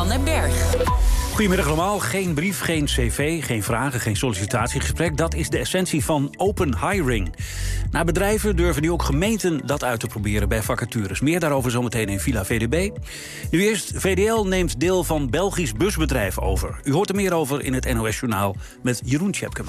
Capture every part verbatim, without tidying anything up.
van den Berg. Goedemiddag allemaal. Geen brief, geen cv, geen vragen, geen sollicitatiegesprek. Dat is de essentie van open hiring. Na bedrijven durven nu ook gemeenten dat uit te proberen bij vacatures. Meer daarover zometeen in Villa V D B. Nu eerst, V D L neemt deel van Belgisch busbedrijf over. U hoort er meer over in het N O S-journaal met Jeroen Tjepkema.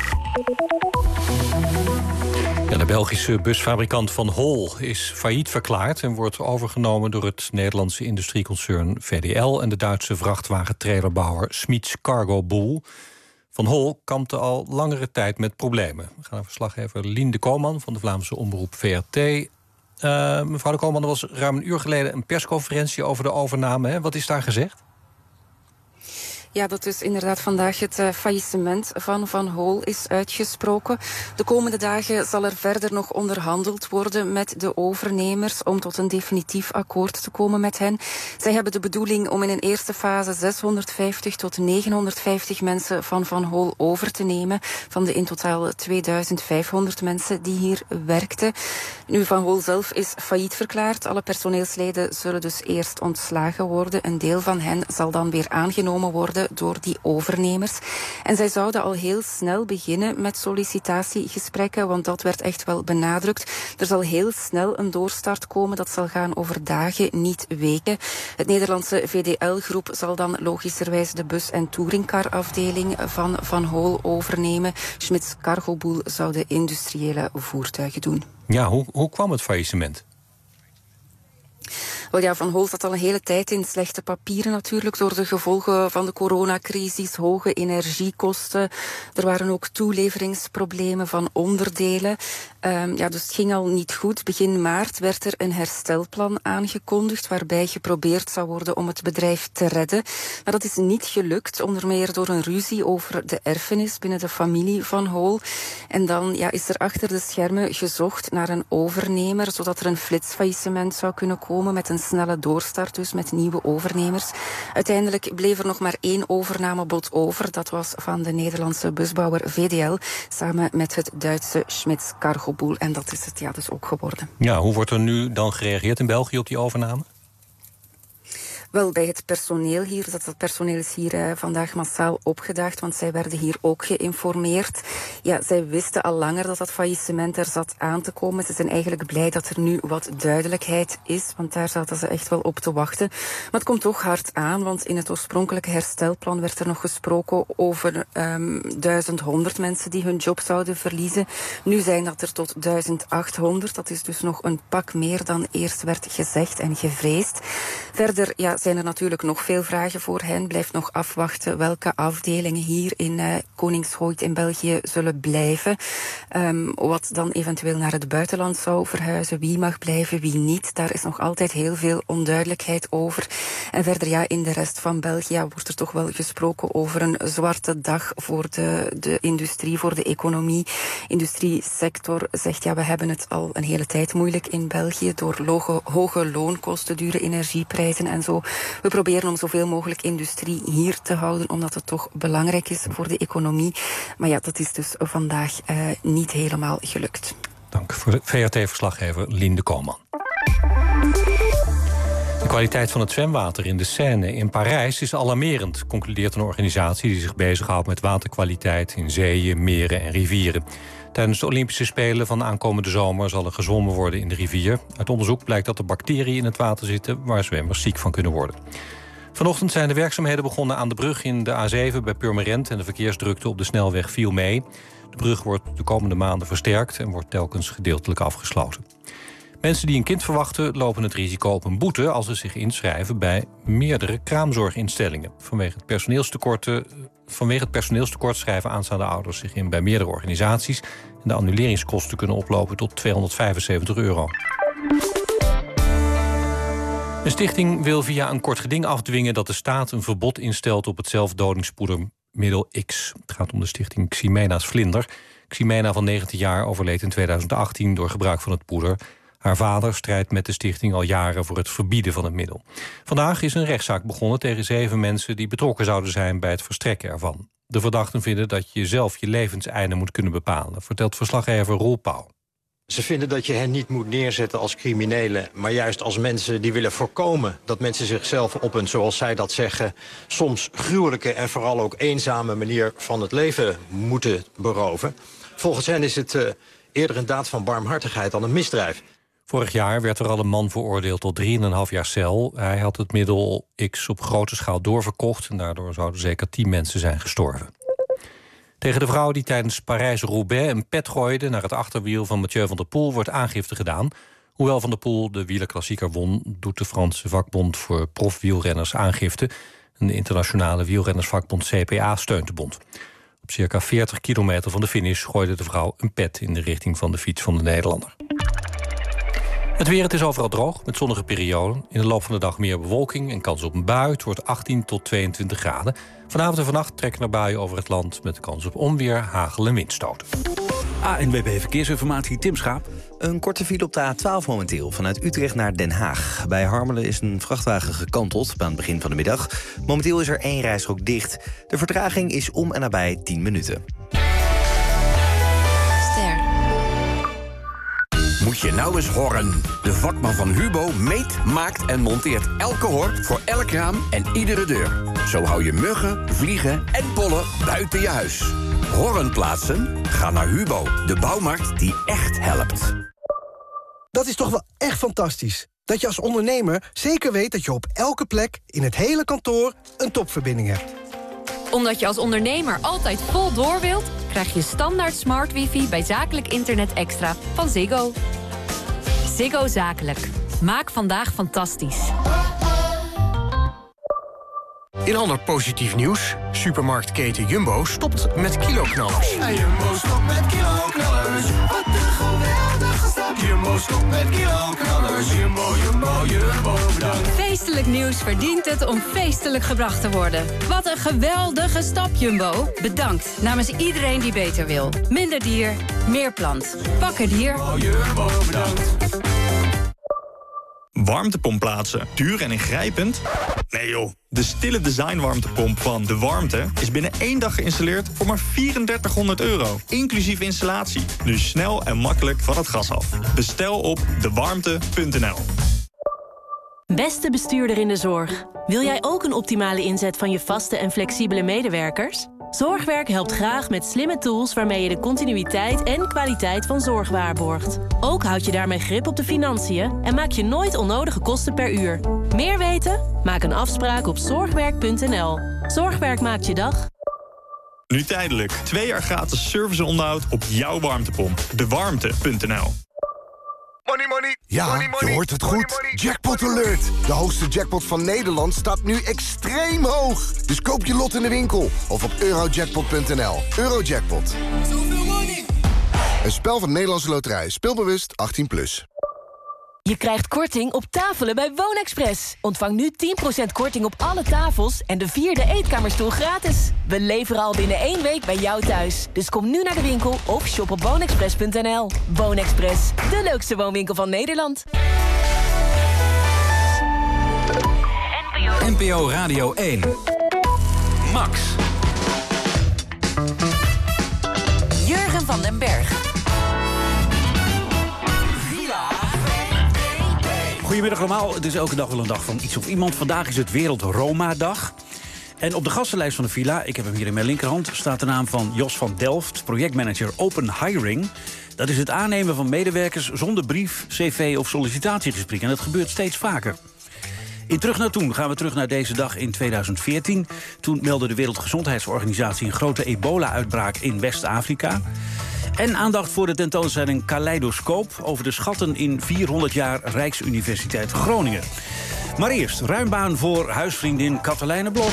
Ja, de Belgische busfabrikant Van Hol is failliet verklaard en wordt overgenomen door het Nederlandse industrieconcern V D L en de Duitse vrachtwagentrailerbouwer Smits Cargobull. Van Hol kampte al langere tijd met problemen. We gaan naar verslaggever Lien de Kooman van de Vlaamse omroep V R T. Uh, mevrouw de Kooman, er was ruim een uur geleden een persconferentie over de overname. Hè? Wat is daar gezegd? Ja, dat is inderdaad vandaag het uh, faillissement van Van Hol is uitgesproken. De komende dagen zal er verder nog onderhandeld worden met de overnemers om tot een definitief akkoord te komen met hen. Zij hebben de bedoeling om in een eerste fase zeshonderdvijftig tot negenhonderdvijftig mensen van Van Hol over te nemen. Van de in totaal tweeduizend vijfhonderd mensen die hier werkten. Nu, Van Hol zelf is failliet verklaard. Alle personeelsleden zullen dus eerst ontslagen worden. Een deel van hen zal dan weer aangenomen worden door die overnemers. En zij zouden al heel snel beginnen met sollicitatiegesprekken, want dat werd echt wel benadrukt. Er zal heel snel een doorstart komen, dat zal gaan over dagen, niet weken. Het Nederlandse V D L-groep zal dan logischerwijs de bus- en touringcar-afdeling van Van Hol overnemen. Smits Cargobull zou de industriële voertuigen doen. Ja, hoe, hoe kwam het faillissement? Wel ja, Van Hol zat al een hele tijd in slechte papieren natuurlijk door de gevolgen van de coronacrisis, hoge energiekosten. Er waren ook toeleveringsproblemen van onderdelen. Um, ja, dus het ging al niet goed. Begin maart werd er een herstelplan aangekondigd waarbij geprobeerd zou worden om het bedrijf te redden. Maar dat is niet gelukt, onder meer door een ruzie over de erfenis binnen de familie Van Hol. En dan ja, is er achter de schermen gezocht naar een overnemer, zodat er een flitsfaillissement zou kunnen komen met een snelle doorstart, dus met nieuwe overnemers. Uiteindelijk bleef er nog maar één overnamebod over. Dat was van de Nederlandse busbouwer V D L, samen met het Duitse Smits Cargobull. En dat is het ja dus ook geworden. Ja, hoe wordt er nu dan gereageerd in België op die overname? Wel, bij het personeel hier, dat, dat personeel is hier uh, vandaag massaal opgedaagd, want zij werden hier ook geïnformeerd. Ja, zij wisten al langer dat dat faillissement er zat aan te komen. Ze zijn eigenlijk blij dat er nu wat duidelijkheid is, want daar zaten ze echt wel op te wachten. Maar het komt toch hard aan, want in het oorspronkelijke herstelplan werd er nog gesproken over um, duizend honderd mensen die hun job zouden verliezen. Nu zijn dat er tot duizend achthonderd. Dat is dus nog een pak meer dan eerst werd gezegd en gevreesd. Verder, ja, zijn er natuurlijk nog veel vragen voor hen. Blijft nog afwachten welke afdelingen hier in uh, Koningshooit in België zullen blijven. Um, wat dan eventueel naar het buitenland zou verhuizen. Wie mag blijven, wie niet. Daar is nog altijd heel veel onduidelijkheid over. En verder, ja, in de rest van België wordt er toch wel gesproken over een zwarte dag voor de, de industrie, voor de economie. Industriesector zegt, ja, we hebben het al een hele tijd moeilijk in België door loge, hoge loonkosten, dure energieprijzen en zo. We proberen om zoveel mogelijk industrie hier te houden, omdat het toch belangrijk is voor de economie. Maar ja, dat is dus vandaag uh, niet helemaal gelukt. Dank voor de V R T-verslaggever Lien de Kooman. De kwaliteit van het zwemwater in de Seine in Parijs is alarmerend, concludeert een organisatie die zich bezighoudt met waterkwaliteit in zeeën, meren en rivieren. Tijdens de Olympische Spelen van aankomende zomer zal er gezwommen worden in de rivier. Uit onderzoek blijkt dat er bacteriën in het water zitten waar zwemmers ziek van kunnen worden. Vanochtend zijn de werkzaamheden begonnen aan de brug in de A zeven bij Purmerend en de verkeersdrukte op de snelweg viel mee. De brug wordt de komende maanden versterkt en wordt telkens gedeeltelijk afgesloten. Mensen die een kind verwachten lopen het risico op een boete als ze zich inschrijven bij meerdere kraamzorginstellingen. Vanwege het personeelstekort, vanwege het personeelstekort schrijven aanstaande ouders zich in bij meerdere organisaties. En de annuleringskosten kunnen oplopen tot tweehonderdvijfenzeventig euro. Een stichting wil via een kort geding afdwingen dat de staat een verbod instelt op het zelfdodingspoedermiddel X. Het gaat om de stichting Ximena's Vlinder. Ximena van negentien jaar overleed in tweeduizend achttien door gebruik van het poeder. Haar vader strijdt met de stichting al jaren voor het verbieden van het middel. Vandaag is een rechtszaak begonnen tegen zeven mensen die betrokken zouden zijn bij het verstrekken ervan. De verdachten vinden dat je zelf je levenseinde moet kunnen bepalen, vertelt verslaggever Roel Pauw. Ze vinden dat je hen niet moet neerzetten als criminelen, maar juist als mensen die willen voorkomen dat mensen zichzelf op een, zoals zij dat zeggen, soms gruwelijke en vooral ook eenzame manier van het leven moeten beroven. Volgens hen is het uh, eerder een daad van barmhartigheid dan een misdrijf. Vorig jaar werd er al een man veroordeeld tot drieënhalf jaar cel. Hij had het middel X op grote schaal doorverkocht en daardoor zouden zeker tien mensen zijn gestorven. Tegen de vrouw die tijdens Parijs-Roubaix een pet gooide naar het achterwiel van Mathieu van der Poel wordt aangifte gedaan. Hoewel Van der Poel de wielerklassieker won, doet de Franse vakbond voor profwielrenners aangifte. En de internationale wielrennersvakbond C P A steunt de bond. Op circa veertig kilometer van de finish gooide de vrouw een pet in de richting van de fiets van de Nederlander. Het weer, het is overal droog, met zonnige perioden. In de loop van de dag meer bewolking en kans op een bui. Het wordt achttien tot tweeëntwintig graden. Vanavond en vannacht trekken er buien over het land met kans op onweer, hagel en windstoten. A N W B Verkeersinformatie, Tim Schaap. Een korte file op de A twaalf momenteel, vanuit Utrecht naar Den Haag. Bij Harmelen is een vrachtwagen gekanteld aan het begin van de middag. Momenteel is er één rijstrook dicht. De vertraging is om en nabij tien minuten. Moet je nou eens horen. De vakman van Hubo meet, maakt en monteert elke hor voor elk raam en iedere deur. Zo hou je muggen, vliegen en pollen buiten je huis. Horren plaatsen? Ga naar Hubo, de bouwmarkt die echt helpt. Dat is toch wel echt fantastisch. Dat je als ondernemer zeker weet dat je op elke plek in het hele kantoor een topverbinding hebt. Omdat je als ondernemer altijd vol door wilt, krijg je standaard smart wifi bij zakelijk internet extra van Ziggo. Ziggo Zakelijk. Maak vandaag fantastisch. In ander positief nieuws. Supermarktketen Jumbo stopt met kiloknallers. Hey, Jumbo stopt met kiloknallers. Wat een geweldige stap. Jumbo stopt met kiloknallers. Jumbo, Jumbo, Jumbo, bedankt. Feestelijk nieuws verdient het om feestelijk gebracht te worden. Wat een geweldige stap, Jumbo. Bedankt namens iedereen die beter wil. Minder dier, meer plant. Pak een dier. Jumbo, Jumbo, bedankt. Warmtepomp plaatsen. Duur en ingrijpend? Nee joh. De stille design warmtepomp van De Warmte is binnen één dag geïnstalleerd voor maar drieduizend euro. Inclusief installatie. Dus snel en makkelijk van het gas af. Bestel op de warmte punt n l. Beste bestuurder in de zorg. Wil jij ook een optimale inzet van je vaste en flexibele medewerkers? Zorgwerk helpt graag met slimme tools waarmee je de continuïteit en kwaliteit van zorg waarborgt. Ook houd je daarmee grip op de financiën en maak je nooit onnodige kosten per uur. Meer weten? Maak een afspraak op zorgwerk punt n l. Zorgwerk maakt je dag. Nu tijdelijk. Twee jaar gratis service en onderhoud op jouw warmtepomp. de warmte punt n l. Money, money. Ja, money, money. je hoort het Money, goed. money. Jackpot Alert. De hoogste jackpot van Nederland staat nu extreem hoog. Dus koop je lot in de winkel of op eurojackpot punt n l. Eurojackpot. Zoveel money. Een spel van Nederlandse Loterij. Speelbewust achttien plus. Je krijgt korting op tafelen bij Woonexpress. Ontvang nu tien procent korting op alle tafels en de vierde eetkamerstoel gratis. We leveren al binnen één week bij jou thuis. Dus kom nu naar de winkel of shop op woonexpress punt n l. Woonexpress, de leukste woonwinkel van Nederland. N P O Radio één. Max. Jurgen van den Berg. Goedemiddag allemaal. Het is elke dag wel een dag van iets of iemand. Vandaag is het Wereld Roma-dag. En op de gastenlijst van de villa, ik heb hem hier in mijn linkerhand, staat de naam van Jos van Delft, projectmanager Open Hiring. Dat is het aannemen van medewerkers zonder brief, cv of sollicitatiegesprek. En dat gebeurt steeds vaker. In Terug naar Toen gaan we terug naar deze dag in tweeduizend veertien. Toen meldde de Wereldgezondheidsorganisatie een grote ebola-uitbraak in West-Afrika. En aandacht voor de tentoonstelling Kaleidoscoop over de schatten in vierhonderd jaar Rijksuniversiteit Groningen. Maar eerst, ruim baan voor huisvriendin Katelijne Blok.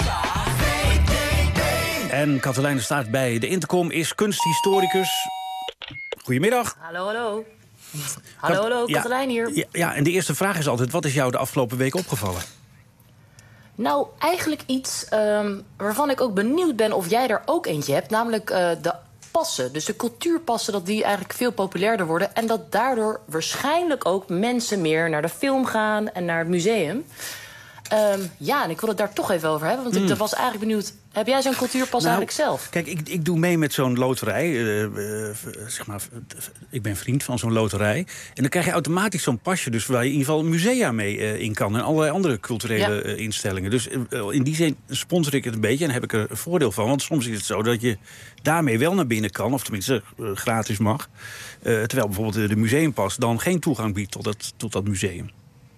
En Katelijne staat bij de Intercom, is kunsthistoricus. Goedemiddag. Hallo, hallo. Hallo, hallo, Katelijne hier. Ja, ja, en de eerste vraag is altijd, wat is jou de afgelopen week opgevallen? Nou, eigenlijk iets um, waarvan ik ook benieuwd ben of jij er ook eentje hebt. Namelijk uh, de passen, dus de cultuurpassen, dat die eigenlijk veel populairder worden. En dat daardoor waarschijnlijk ook mensen meer naar de film gaan en naar het museum. Um, ja, en ik wil het daar toch even over hebben. Want mm. ik was eigenlijk benieuwd, heb jij zo'n cultuurpas nou, eigenlijk zelf? Kijk, ik, ik doe mee met zo'n loterij. Uh, uh, zeg maar, ik ben vriend van zo'n loterij. En dan krijg je automatisch zo'n pasje, dus waar je in ieder geval musea mee uh, in kan. En allerlei andere culturele ja. uh, instellingen. Dus uh, in die zin sponsor ik het een beetje en heb ik er een voordeel van. Want soms is het zo dat je daarmee wel naar binnen kan, of tenminste uh, gratis mag. Uh, terwijl bijvoorbeeld de museumpas dan geen toegang biedt tot dat, tot dat museum.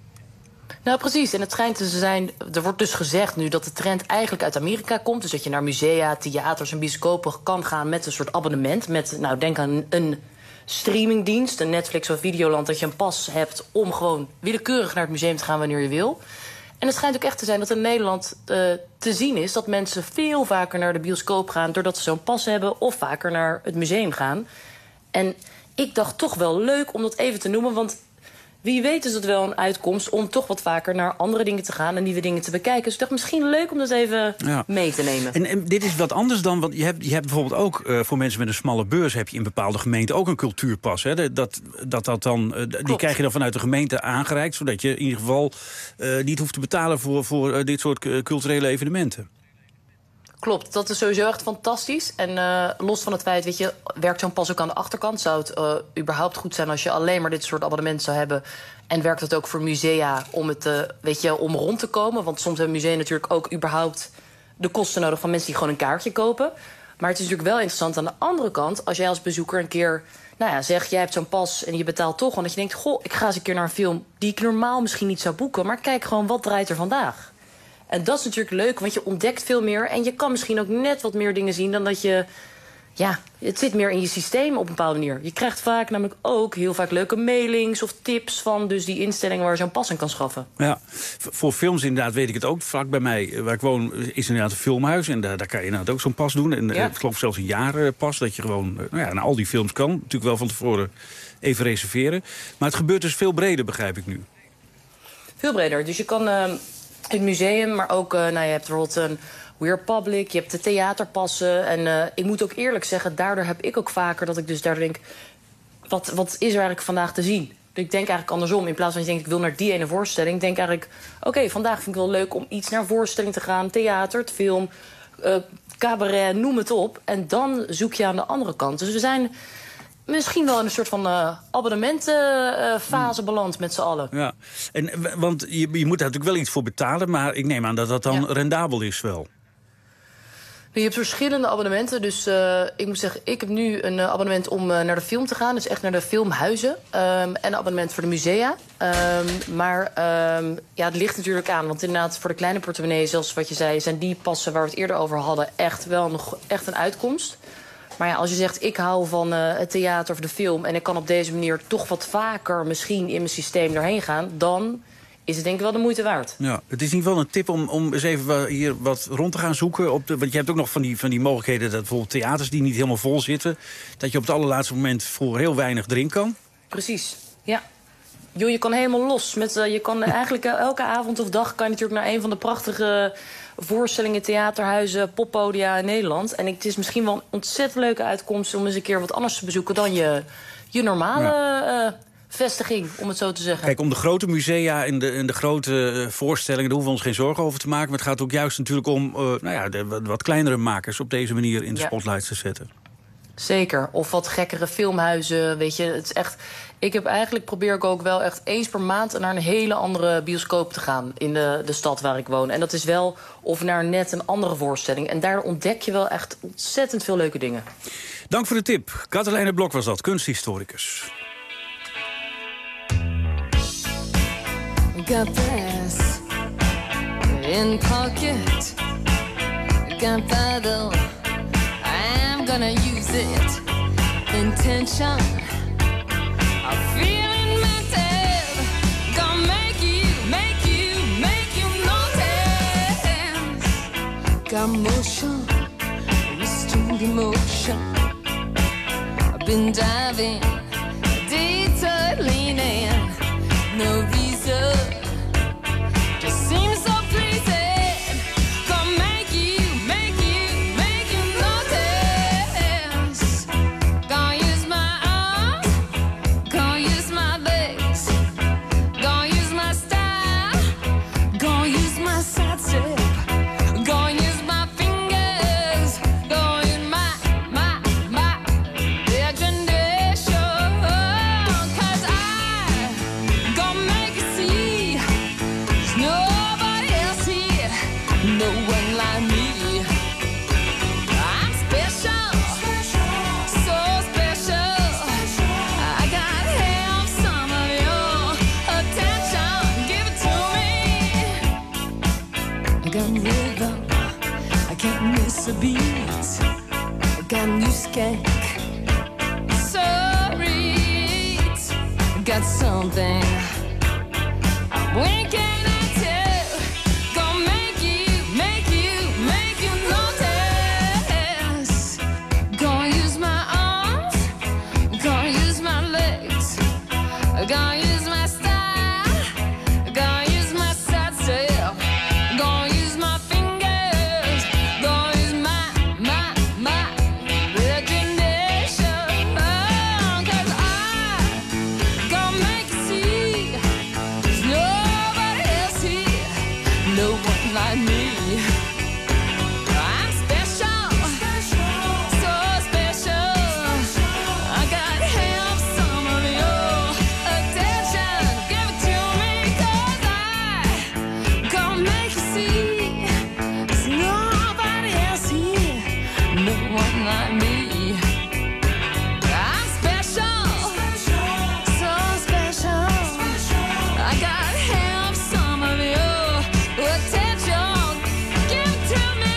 Nou, precies. En het schijnt te zijn... Er wordt dus gezegd nu dat de trend eigenlijk uit Amerika komt. Dus dat je naar musea, theaters en bioscopen kan gaan met een soort abonnement. Met, nou, denk aan een streamingdienst, een Netflix of Videoland, dat je een pas hebt om gewoon willekeurig naar het museum te gaan wanneer je wil. En het schijnt ook echt te zijn dat in Nederland uh, te zien is dat mensen veel vaker naar de bioscoop gaan doordat ze zo'n pas hebben, of vaker naar het museum gaan. En ik dacht toch wel leuk om dat even te noemen, want wie weet is het wel een uitkomst om toch wat vaker naar andere dingen te gaan en nieuwe dingen te bekijken. Dus ik dacht misschien leuk om dat even ja. mee te nemen. En, en dit is wat anders dan, want je hebt, je hebt bijvoorbeeld ook uh, voor mensen met een smalle beurs heb je in bepaalde gemeenten ook een cultuurpas. Hè? Dat, dat, dat dan, uh, die krijg je dan vanuit de gemeente aangereikt, zodat je in ieder geval uh, niet hoeft te betalen voor, voor uh, dit soort uh, culturele evenementen. Klopt, dat is sowieso echt fantastisch. En uh, los van het feit, weet je, werkt zo'n pas ook aan de achterkant? Zou het uh, überhaupt goed zijn als je alleen maar dit soort abonnementen zou hebben? En werkt het ook voor musea om, het, uh, weet je, om rond te komen? Want soms hebben musea natuurlijk ook überhaupt de kosten nodig van mensen die gewoon een kaartje kopen. Maar het is natuurlijk wel interessant aan de andere kant, als jij als bezoeker een keer, nou ja, zeg, jij hebt zo'n pas en je betaalt toch, en dat je denkt, goh, ik ga eens een keer naar een film die ik normaal misschien niet zou boeken, maar kijk gewoon, wat draait er vandaag? En dat is natuurlijk leuk, want je ontdekt veel meer. En je kan misschien ook net wat meer dingen zien dan dat je... Ja, het zit meer in je systeem op een bepaalde manier. Je krijgt vaak namelijk ook heel vaak leuke mailings of tips van dus die instellingen waar je zo'n pas in kan schaffen. Ja, voor films inderdaad weet ik het ook. Vaak bij mij, waar ik woon, is inderdaad een filmhuis. En daar, daar kan je inderdaad ook zo'n pas doen. En ja. ik geloof zelfs een jaarpas, dat je gewoon nou ja, naar al die films kan. Natuurlijk wel van tevoren even reserveren. Maar het gebeurt dus veel breder, begrijp ik nu. Veel breder. Dus je kan... Uh, het museum, maar ook, uh, nou, je hebt bijvoorbeeld een We're Public, je hebt de theaterpassen. En uh, ik moet ook eerlijk zeggen, daardoor heb ik ook vaker dat ik dus daardoor denk, wat, wat is er eigenlijk vandaag te zien? Ik denk eigenlijk andersom. In plaats van je denkt, ik wil naar die ene voorstelling, denk eigenlijk, oké, okay, vandaag vind ik wel leuk om iets naar een voorstelling te gaan. Theater, film, uh, cabaret, noem het op. En dan zoek je aan de andere kant. Dus we zijn misschien wel in een soort van uh, abonnementenfase uh, beland met z'n allen. Ja, en, want je, je moet daar natuurlijk wel iets voor betalen, maar ik neem aan dat dat dan ja. rendabel is wel. Je hebt verschillende abonnementen. Dus uh, ik moet zeggen, ik heb nu een uh, abonnement om uh, naar de film te gaan. Dus echt naar de filmhuizen. Um, en een abonnement voor de musea. Um, maar um, ja, het ligt natuurlijk aan. Want inderdaad, voor de kleine portemonnee, zoals wat je zei, zijn die passen waar we het eerder over hadden echt wel nog echt een uitkomst. Maar ja, als je zegt, ik hou van uh, het theater of de film en ik kan op deze manier toch wat vaker misschien in mijn systeem doorheen gaan, dan is het denk ik wel de moeite waard. Ja, het is in ieder geval een tip om, om eens even hier wat rond te gaan zoeken. Op de, want je hebt ook nog van die, van die mogelijkheden dat bijvoorbeeld theaters die niet helemaal vol zitten, dat je op het allerlaatste moment voor heel weinig erin kan. Precies, ja. Jo, je kan helemaal los. Met, uh, je kan eigenlijk uh, elke avond of dag kan je natuurlijk naar een van de prachtige voorstellingen, theaterhuizen, poppodia in Nederland. En het is misschien wel een ontzettend leuke uitkomst om eens een keer wat anders te bezoeken dan je, je normale ja. uh, vestiging, om het zo te zeggen. Kijk, om de grote musea en de, en de grote uh, voorstellingen, daar hoeven we ons geen zorgen over te maken. Maar het gaat ook juist natuurlijk om uh, nou ja, de wat, wat kleinere makers op deze manier in de ja. spotlights te zetten. Zeker. Of wat gekkere filmhuizen, weet je. Het is echt. Ik heb eigenlijk probeer ik ook wel echt eens per maand naar een hele andere bioscoop te gaan in de, de stad waar ik woon. En dat is wel of naar net een andere voorstelling. En daar ontdek je wel echt ontzettend veel leuke dingen. Dank voor de tip. Katelijne Blok was dat, kunsthistoricus. Got this in pocket. Gunpowder. I'm gonna use it. Intention. I'm feeling mental. Gonna make you, make you, make you notice. Got motion, restrained emotion. I've been diving, detour leaning. No reason, just seems so pleasing. Gonna make you, make you, make you notice. Gonna use my arms, gonna use my legs, gonna use my style, gonna use my my side step. Gonna use my fingers. Gonna use my, my, my imagination. 'Cause I gonna make you see there's nobody else here, no one like me. I'm special, so special. I gotta have some of your attention. Give it to me. I got rhythm, I can't miss a beat. I got new skank, so reach. I got something. When can I tell? Gonna make you, make you, make you notice. Gonna use my arms, gonna use my legs, gonna use my style, gonna use my side step, gonna use my fingers, gonna use my, my, my imagination. 'Cause I gonna make you see there's nobody else here, no one like me. I'm special, so special. I gotta have some of your attention. Give it to me, 'cause I gonna make you see there's nobody else here, no one like me. I'm special, so special. I gotta have some of your attention. Give it to me.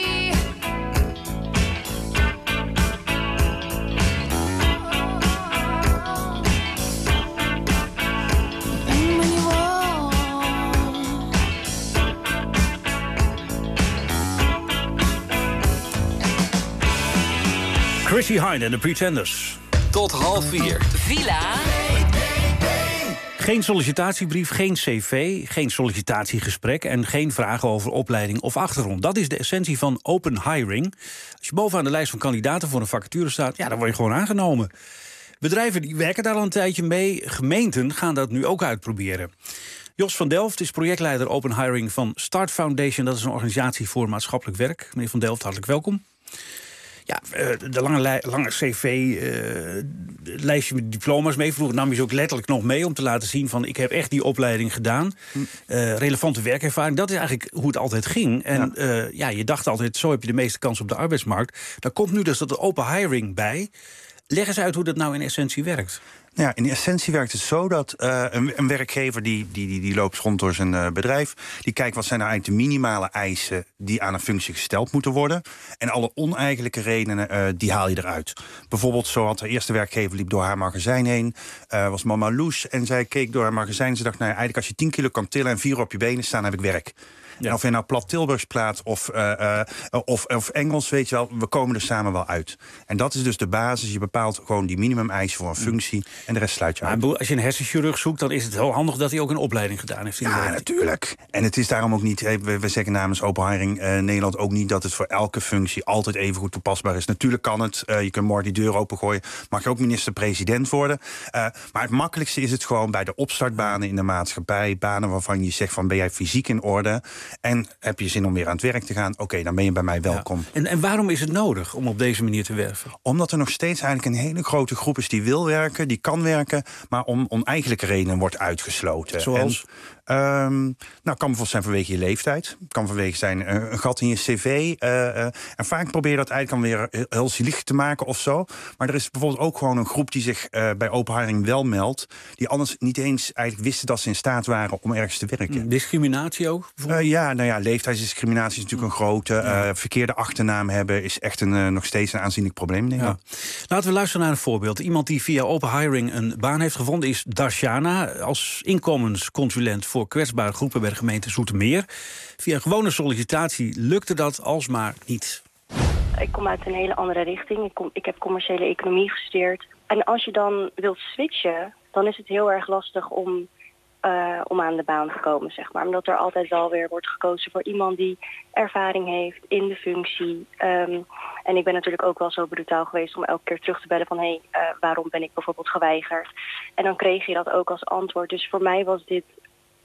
And when you walk, Chrissy Hynde en de Pretenders. Tot half vier. Villa. Geen sollicitatiebrief, geen cv, geen sollicitatiegesprek en geen vragen over opleiding of achtergrond. Dat is de essentie van open hiring. Als je bovenaan de lijst van kandidaten voor een vacature staat, ja, dan word je gewoon aangenomen. Bedrijven die werken daar al een tijdje mee. Gemeenten gaan dat nu ook uitproberen. Jos van Delft is projectleider open hiring van Start Foundation. Dat is een organisatie voor maatschappelijk werk. Meneer van Delft, hartelijk welkom. Ja, de lange, lij- lange cv, uh, lijstje met diploma's mee. Vroeger nam je ze ook letterlijk nog mee om te laten zien van ik heb echt die opleiding gedaan. Uh, relevante werkervaring, dat is eigenlijk hoe het altijd ging. En ja. Uh, ja, je dacht altijd, zo heb je de meeste kans op de arbeidsmarkt. Daar komt nu dus dat open hiring bij. Leg eens uit hoe dat nou in essentie werkt. Nou ja, in essentie werkt het zo dat uh, een, een werkgever die, die, die, die loopt rond door zijn uh, bedrijf. Die kijkt wat zijn nou eigenlijk de minimale eisen die aan een functie gesteld moeten worden. En alle oneigenlijke redenen, uh, die haal je eruit. Bijvoorbeeld zo had de eerste werkgever liep door haar magazijn heen. Uh, was mama Loes en zij keek door haar magazijn. En ze dacht, nou ja, eigenlijk als je tien kilo kan tillen en vier op je benen staan, heb ik werk. Ja. En of je nou plat Tilburgs praat of, uh, uh, of, of Engels, weet je wel, we komen er samen wel uit. En dat is dus de basis. Je bepaalt gewoon die minimumeisen voor een functie en de rest sluit je uit. Maar als je een hersenchirurg zoekt, dan is het heel handig dat hij ook een opleiding gedaan heeft. Ja, werk. Natuurlijk. En het is daarom ook niet, we, we zeggen namens Open Hiring uh, Nederland ook niet dat het voor elke functie altijd even goed toepasbaar is. Natuurlijk kan het. Uh, je kunt morgen die deur opengooien. Mag je ook minister-president worden. Uh, maar het makkelijkste is het gewoon bij de opstartbanen in de maatschappij. Banen waarvan je zegt van ben jij fysiek in orde en heb je zin om weer aan het werk te gaan? Oké, okay, dan ben je bij mij welkom. Ja. En, en waarom is het nodig om op deze manier te werven? Omdat er nog steeds eigenlijk een hele grote groep is die wil werken, die kan werken, maar om oneigenlijke redenen wordt uitgesloten. Zoals? En, um, nou, kan bijvoorbeeld zijn vanwege je leeftijd. Kan vanwege zijn uh, een gat in je cv. Uh, uh, en vaak probeer je dat eigenlijk dan weer heel zielig te maken of zo. Maar er is bijvoorbeeld ook gewoon een groep die zich uh, bij Open Hiring wel meldt, die anders niet eens eigenlijk wisten dat ze in staat waren om ergens te werken. Discriminatie ook? Uh, ja, nou ja, leeftijdsdiscriminatie is natuurlijk een grote. Uh, ja. Verkeerde achternaam hebben is echt een, uh, nog steeds een aanzienlijk probleem, denk ik. Ja. Laten we luisteren naar een voorbeeld. Iemand die via Open Hiring een baan heeft gevonden is Darshana als inkomensconsulent voor kwetsbare groepen bij de gemeente Zoetermeer. Via een gewone sollicitatie lukte dat alsmaar niet. Ik kom uit een hele andere richting. Ik, kom, ik heb commerciële economie gestudeerd. En als je dan wilt switchen, dan is het heel erg lastig om, uh, om aan de baan te komen, zeg maar. Omdat er altijd wel weer wordt gekozen voor iemand die ervaring heeft in de functie. Um, en ik ben natuurlijk ook wel zo brutaal geweest om elke keer terug te bellen van hé, hey, uh, waarom ben ik bijvoorbeeld geweigerd? En dan kreeg je dat ook als antwoord. Dus voor mij was dit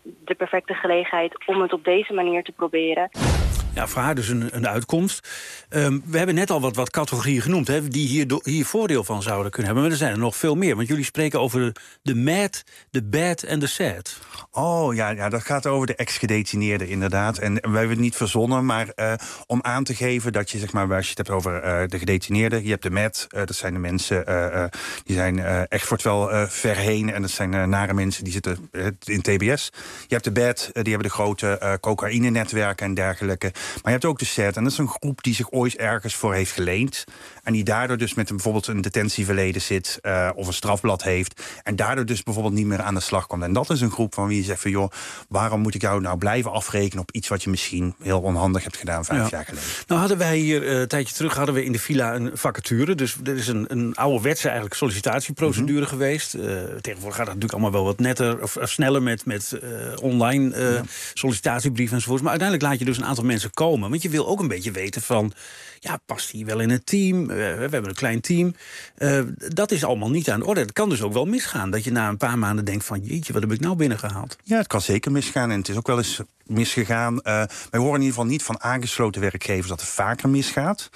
de perfecte gelegenheid om het op deze manier te proberen. Ja, voor haar dus een, een uitkomst. Um, we hebben net al wat, wat categorieën genoemd, hè, die hier, do, hier voordeel van zouden kunnen hebben. Maar er zijn er nog veel meer. Want jullie spreken over de, de mad, de bad en de sad. Oh ja, ja, dat gaat over de ex-gedetineerden inderdaad. En wij hebben het niet verzonnen, maar uh, om aan te geven dat je, zeg maar, als je het hebt over uh, de gedetineerden, je hebt de mad, uh, dat zijn de mensen, uh, uh, die zijn uh, echt voor het wel uh, ver heen. En dat zijn uh, nare mensen die zitten uh, in T B S. Je hebt de bad, uh, die hebben de grote uh, cocaïne-netwerken en dergelijke. Maar je hebt ook de sad, en dat is een groep die zich ooit ergens voor heeft geleend. En die daardoor dus met een, bijvoorbeeld een detentieverleden zit, uh, of een strafblad heeft. En daardoor dus bijvoorbeeld niet meer aan de slag komt. En dat is een groep van wie je zegt van, joh, waarom moet ik jou nou blijven afrekenen op iets wat je misschien heel onhandig hebt gedaan vijf ja. jaar geleden. Nou hadden wij hier uh, een tijdje terug hadden we in de villa een vacature. Dus er is een, een ouderwetse eigenlijk sollicitatieprocedure mm-hmm. geweest. Uh, tegenwoordig gaat het natuurlijk allemaal wel wat netter of, of sneller met, met uh, online uh, ja. sollicitatiebrieven enzovoort. Maar uiteindelijk laat je dus een aantal mensen komen. Want je wil ook een beetje weten van, ja, past hij wel in het team? Uh, we hebben een klein team. Uh, dat is allemaal niet aan de orde. Het kan dus ook wel misgaan. Dat je na een paar maanden denkt van, jeetje, wat heb ik nou binnengehaald? Ja, het kan zeker misgaan. En het is ook wel eens misgegaan. Uh, wij horen in ieder geval niet van aangesloten werkgevers dat het vaker misgaat.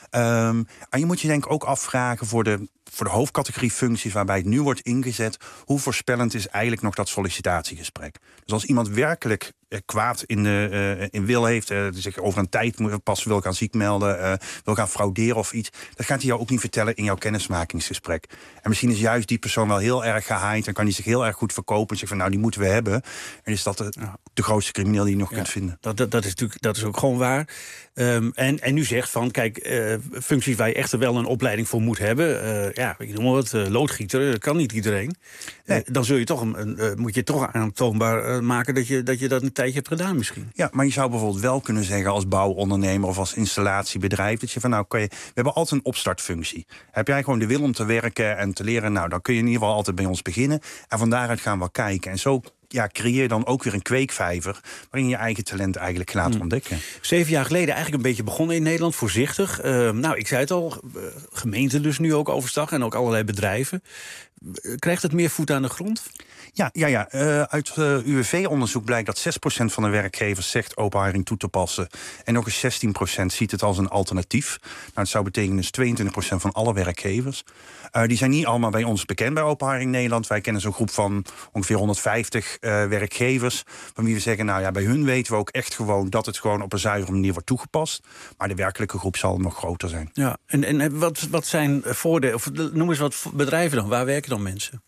Um, en je moet je denk ik ook afvragen voor de, voor de hoofdcategorie functies waarbij het nu wordt ingezet, hoe voorspellend is eigenlijk nog dat sollicitatiegesprek? Dus als iemand werkelijk eh, kwaad in, de, uh, in wil heeft, uh, zich over een tijd moet, pas wil gaan ziek melden, uh, wil gaan frauderen of iets, dat gaat hij jou ook niet vertellen in jouw kennismakingsgesprek. En misschien is juist die persoon wel heel erg gehaaid en kan hij zich heel erg goed verkopen en zeggen van, nou, die moeten we hebben. En is dat de, ja. de grootste crimineel die je nog ja, kunt vinden. Dat, dat, dat is natuurlijk dat is ook gewoon waar. Um, en, en u zegt van, kijk, uh, functies waar je echt wel een opleiding voor moet hebben, uh, ja, ik noem maar wat, uh, loodgieter, dat kan niet iedereen. Nee. Uh, dan zul je toch een, een, uh, moet je toch aantoonbaar uh, maken dat je, dat je dat een tijdje hebt gedaan misschien. Ja, maar je zou bijvoorbeeld wel kunnen zeggen als bouwondernemer of als installatiebedrijf, dat je van, nou, kan je, we hebben altijd een opstartfunctie. Heb jij gewoon de wil om te werken en te leren, nou, dan kun je in ieder geval altijd bij ons beginnen. En van daaruit gaan we kijken. En zo ja, creëer dan ook weer een kweekvijver waarin je eigen talent eigenlijk laat hmm. ontdekken. Zeven jaar geleden eigenlijk een beetje begonnen in Nederland, voorzichtig. Uh, nou, ik zei het al, uh, gemeenten dus nu ook overstag en ook allerlei bedrijven. Uh, krijgt het meer voet aan de grond? Ja, ja, ja. Uh, uit uh, U W V-onderzoek blijkt dat zes procent van de werkgevers zegt open hiring toe te passen. En nog eens zestien procent ziet het als een alternatief. Nou, dat zou betekenen dus tweeëntwintig procent van alle werkgevers. Uh, die zijn niet allemaal bij ons bekend bij Open Hiring Nederland. Wij kennen zo'n groep van ongeveer honderdvijftig uh, werkgevers. Van wie we zeggen, nou ja, bij hun weten we ook echt gewoon dat het gewoon op een zuivere manier wordt toegepast. Maar de werkelijke groep zal nog groter zijn. Ja, en, en wat, wat zijn voordelen, of noem eens wat bedrijven dan, waar werken dan mensen?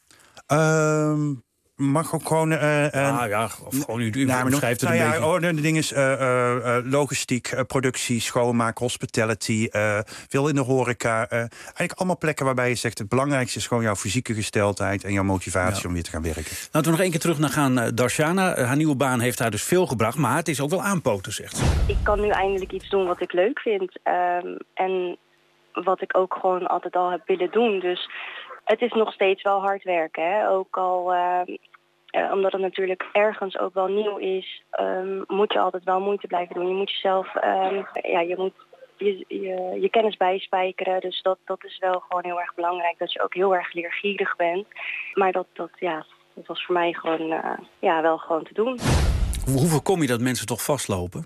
Uh, mag ook gewoon... Uh, uh, ah ja, of gewoon u, u nou, beschrijft het nou een ja, beetje. Oh, de, de ding is uh, uh, logistiek, uh, productie, schoonmaak, hospitality, uh, veel in de horeca. Uh, eigenlijk allemaal plekken waarbij je zegt, het belangrijkste is gewoon jouw fysieke gesteldheid en jouw motivatie ja. om weer te gaan werken. Laten we nog één keer terug naar gaan. Uh, Darshana, uh, haar nieuwe baan heeft haar dus veel gebracht, maar het is ook wel aanpoten, zegt ze. Ik kan nu eindelijk iets doen wat ik leuk vind. Um, en wat ik ook gewoon altijd al heb willen doen. Dus het is nog steeds wel hard werken, hè? Ook al, uh, uh, omdat het natuurlijk ergens ook wel nieuw is, um, moet je altijd wel moeite blijven doen. Je moet jezelf, um, ja, je moet je, je, je kennis bijspijkeren. Dus dat, dat is wel gewoon heel erg belangrijk. Dat je ook heel erg leergierig bent. Maar dat, dat, ja, dat was voor mij gewoon, uh, ja, wel gewoon te doen. Hoe voorkom je dat mensen toch vastlopen?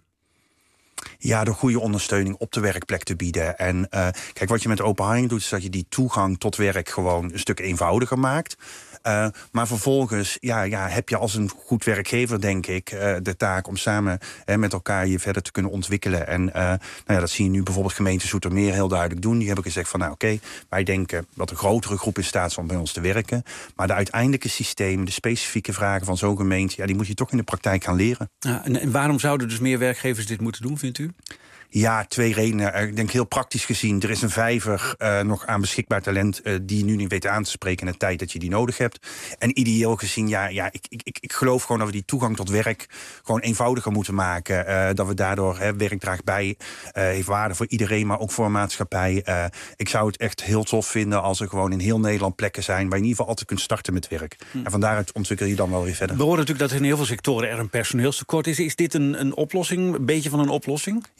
Ja, door goede ondersteuning op de werkplek te bieden. En uh, kijk, wat je met open hiring doet, is dat je die toegang tot werk gewoon een stuk eenvoudiger maakt. Uh, maar vervolgens ja, ja, heb je als een goed werkgever, denk ik, uh, de taak om samen uh, met elkaar je verder te kunnen ontwikkelen. En uh, nou ja, dat zie je nu bijvoorbeeld gemeente Zoetermeer heel duidelijk doen. Die hebben gezegd van, nou oké, okay, wij denken dat een grotere groep in staat is om bij ons te werken. Maar de uiteindelijke systemen, de specifieke vragen van zo'n gemeente, ja, die moet je toch in de praktijk gaan leren. Ja, en, en waarom zouden dus meer werkgevers dit moeten doen, vindt u? Ja, twee redenen. Ik denk heel praktisch gezien, er is een vijver uh, nog aan beschikbaar talent uh, die je nu niet weet aan te spreken in de tijd dat je die nodig hebt. En ideeel gezien, ja, ja ik, ik, ik geloof gewoon dat we die toegang tot werk gewoon eenvoudiger moeten maken. Uh, dat we daardoor, hè, werk draagt bij, uh, heeft waarde voor iedereen, maar ook voor een maatschappij. Uh, ik zou het echt heel tof vinden als er gewoon in heel Nederland plekken zijn waar je in ieder geval altijd kunt starten met werk. Hm. En van daaruit ontwikkel je dan wel weer verder. We horen natuurlijk dat er in heel veel sectoren er een personeelstekort is. Is dit een, een oplossing, een beetje van een oplossing? Ja, zeker.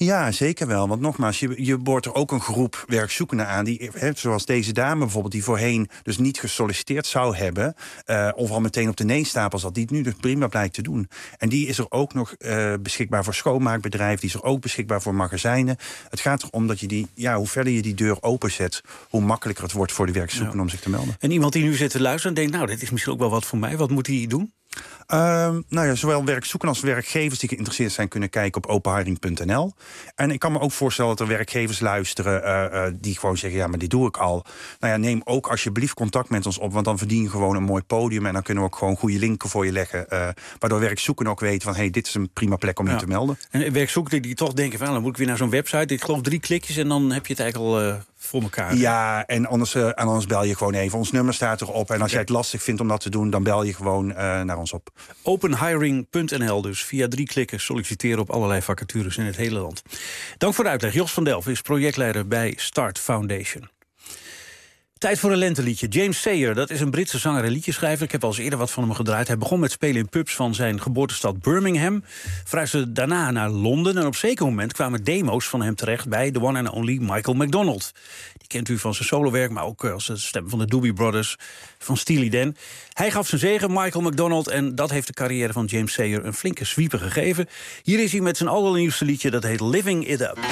zeker wel. Want nogmaals, je, je boort er ook een groep werkzoekenden aan... die, he, zoals deze dame bijvoorbeeld, die voorheen dus niet gesolliciteerd zou hebben... Uh, of al meteen op de nee-stapel zat, die het nu dus prima blijkt te doen. En die is er ook nog uh, beschikbaar voor schoonmaakbedrijven... die is er ook beschikbaar voor magazijnen. Het gaat erom dat je die, ja, hoe verder je die deur openzet... hoe makkelijker het wordt voor de werkzoekenden ja. om zich te melden. En iemand die nu zit te luisteren en denkt... nou, dit is misschien ook wel wat voor mij. Wat moet hij doen? Uh, nou ja, zowel werkzoekenden als werkgevers die geïnteresseerd zijn... kunnen kijken op open hiring punt n l. En ik kan me ook voorstellen dat er werkgevers luisteren... Uh, uh, die gewoon zeggen, ja, maar dit doe ik al. Nou ja, neem ook alsjeblieft contact met ons op... want dan verdien je gewoon een mooi podium... en dan kunnen we ook gewoon goede linken voor je leggen... Uh, waardoor werkzoekenden ook weten van... hé, hey, dit is een prima plek om ja. je te melden. En werkzoekenden die toch denken van... dan moet ik weer naar zo'n website. Ik geloof drie klikjes en dan heb je het eigenlijk al... Uh... voor elkaar. Ja, en anders, uh, en anders bel je gewoon even. Ons nummer staat erop. En als jij het lastig vindt om dat te doen... dan bel je gewoon uh, naar ons op. open hiring punt n l dus. Via drie klikken solliciteren op allerlei vacatures in het hele land. Dank voor de uitleg. Jos van Delft is projectleider bij Start Foundation. Tijd voor een lenteliedje. James Sayer, dat is een Britse zanger en liedjeschrijver. Ik heb al eens eerder wat van hem gedraaid. Hij begon met spelen in pubs van zijn geboortestad Birmingham. Verhuisde daarna naar Londen. En op zeker moment kwamen demo's van hem terecht... bij de one and only Michael McDonald. Die kent u van zijn solowerk, maar ook als de stem van de Doobie Brothers... van Steely Dan. Hij gaf zijn zegen, Michael McDonald... en dat heeft de carrière van James Sayer een flinke zwieper gegeven. Hier is hij met zijn allernieuwste liedje, dat heet Living It Up.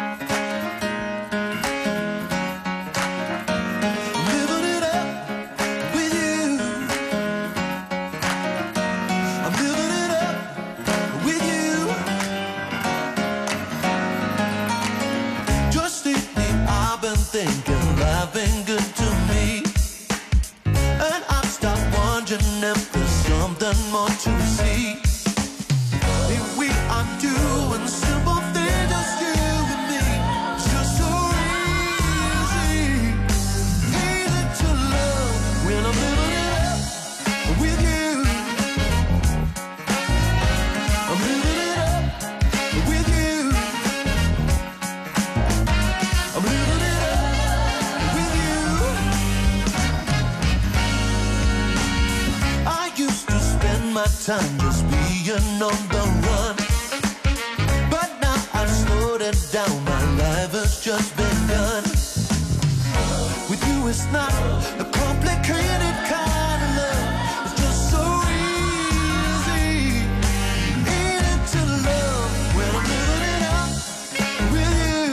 Time just being on the run, but now I've slowed it down. My life has just begun. With you, it's not a complicated kind of love. It's just so easy. Ain't it to love when I'm living it up with you?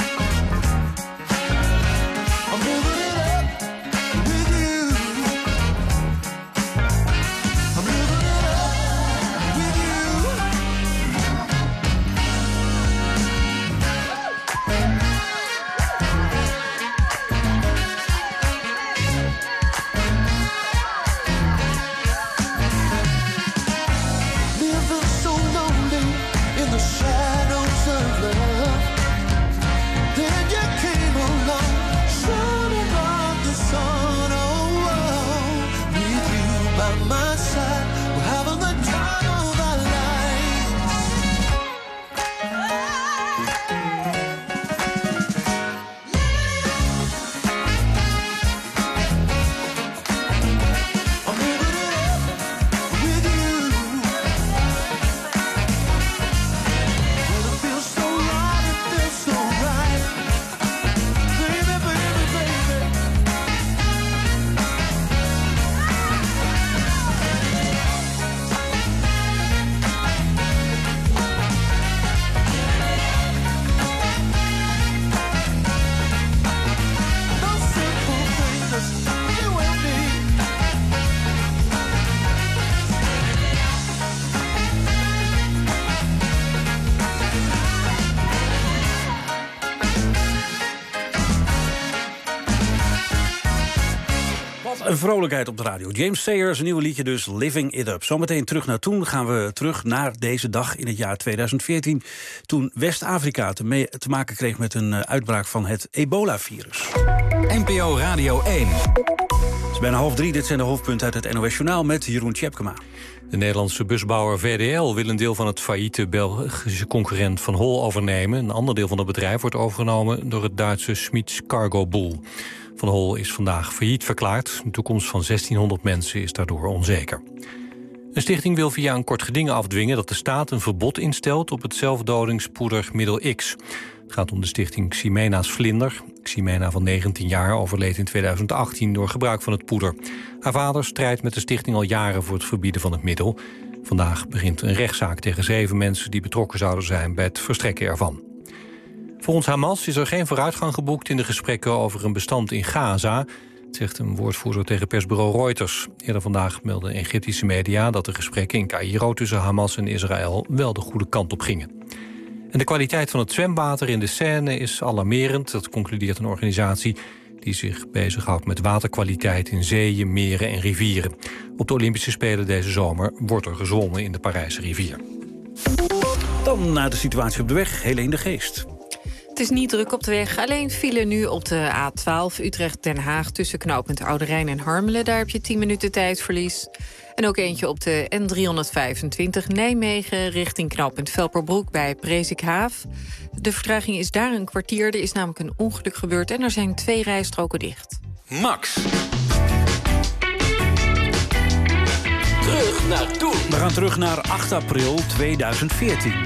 I'm living it up with you. I'm living it up. Een vrolijkheid op de radio. James Sayer, zijn nieuwe liedje dus, Living It Up. Zometeen terug naar toen gaan we terug naar deze dag in het jaar tweeduizend veertien... toen West-Afrika te, te maken kreeg met een uh, uitbraak van het ebola-virus. N P O Radio één. Het is bijna half drie, dit zijn de hoofdpunten uit het N O S-journaal met Jeroen Tjepkema. De Nederlandse busbouwer V D L wil een deel van het failliete Belgische concurrent Van Hol overnemen. Een ander deel van het bedrijf wordt overgenomen door het Duitse Smits Cargo Bull. Van Hol is vandaag failliet verklaard. De toekomst van zestienhonderd mensen is daardoor onzeker. Een stichting wil via een kort geding afdwingen dat de staat een verbod instelt op het zelfdodingspoeder middel X. Het gaat om de stichting Ximena's Vlinder. Ximena van negentien jaar overleed in tweeduizend achttien door gebruik van het poeder. Haar vader strijdt met de stichting al jaren voor het verbieden van het middel. Vandaag begint een rechtszaak tegen zeven mensen die betrokken zouden zijn bij het verstrekken ervan. Volgens Hamas is er geen vooruitgang geboekt in de gesprekken over een bestand in Gaza, zegt een woordvoerder tegen persbureau Reuters. Eerder vandaag meldden Egyptische media dat de gesprekken in Caïro tussen Hamas en Israël wel de goede kant op gingen. En de kwaliteit van het zwemwater in de Seine is alarmerend. Dat concludeert een organisatie die zich bezighoudt met waterkwaliteit in zeeën, meren en rivieren. Op de Olympische Spelen deze zomer wordt er gezwommen in de Parijse rivier. Dan naar de situatie op de weg. Helene de Geest. Het is niet druk op de weg. Alleen file nu op de A twaalf Utrecht-Den Haag tussen knooppunt Oude Rijn en Harmelen. Daar heb je tien minuten tijdverlies. En ook eentje op de N driehonderdvijfentwintig Nijmegen richting knooppunt Velperbroek bij Presikhaaf. De vertraging is daar een kwartier. Er is namelijk een ongeluk gebeurd en er zijn twee rijstroken dicht. Max. Terug naar toen. We gaan terug naar acht april tweeduizend veertien.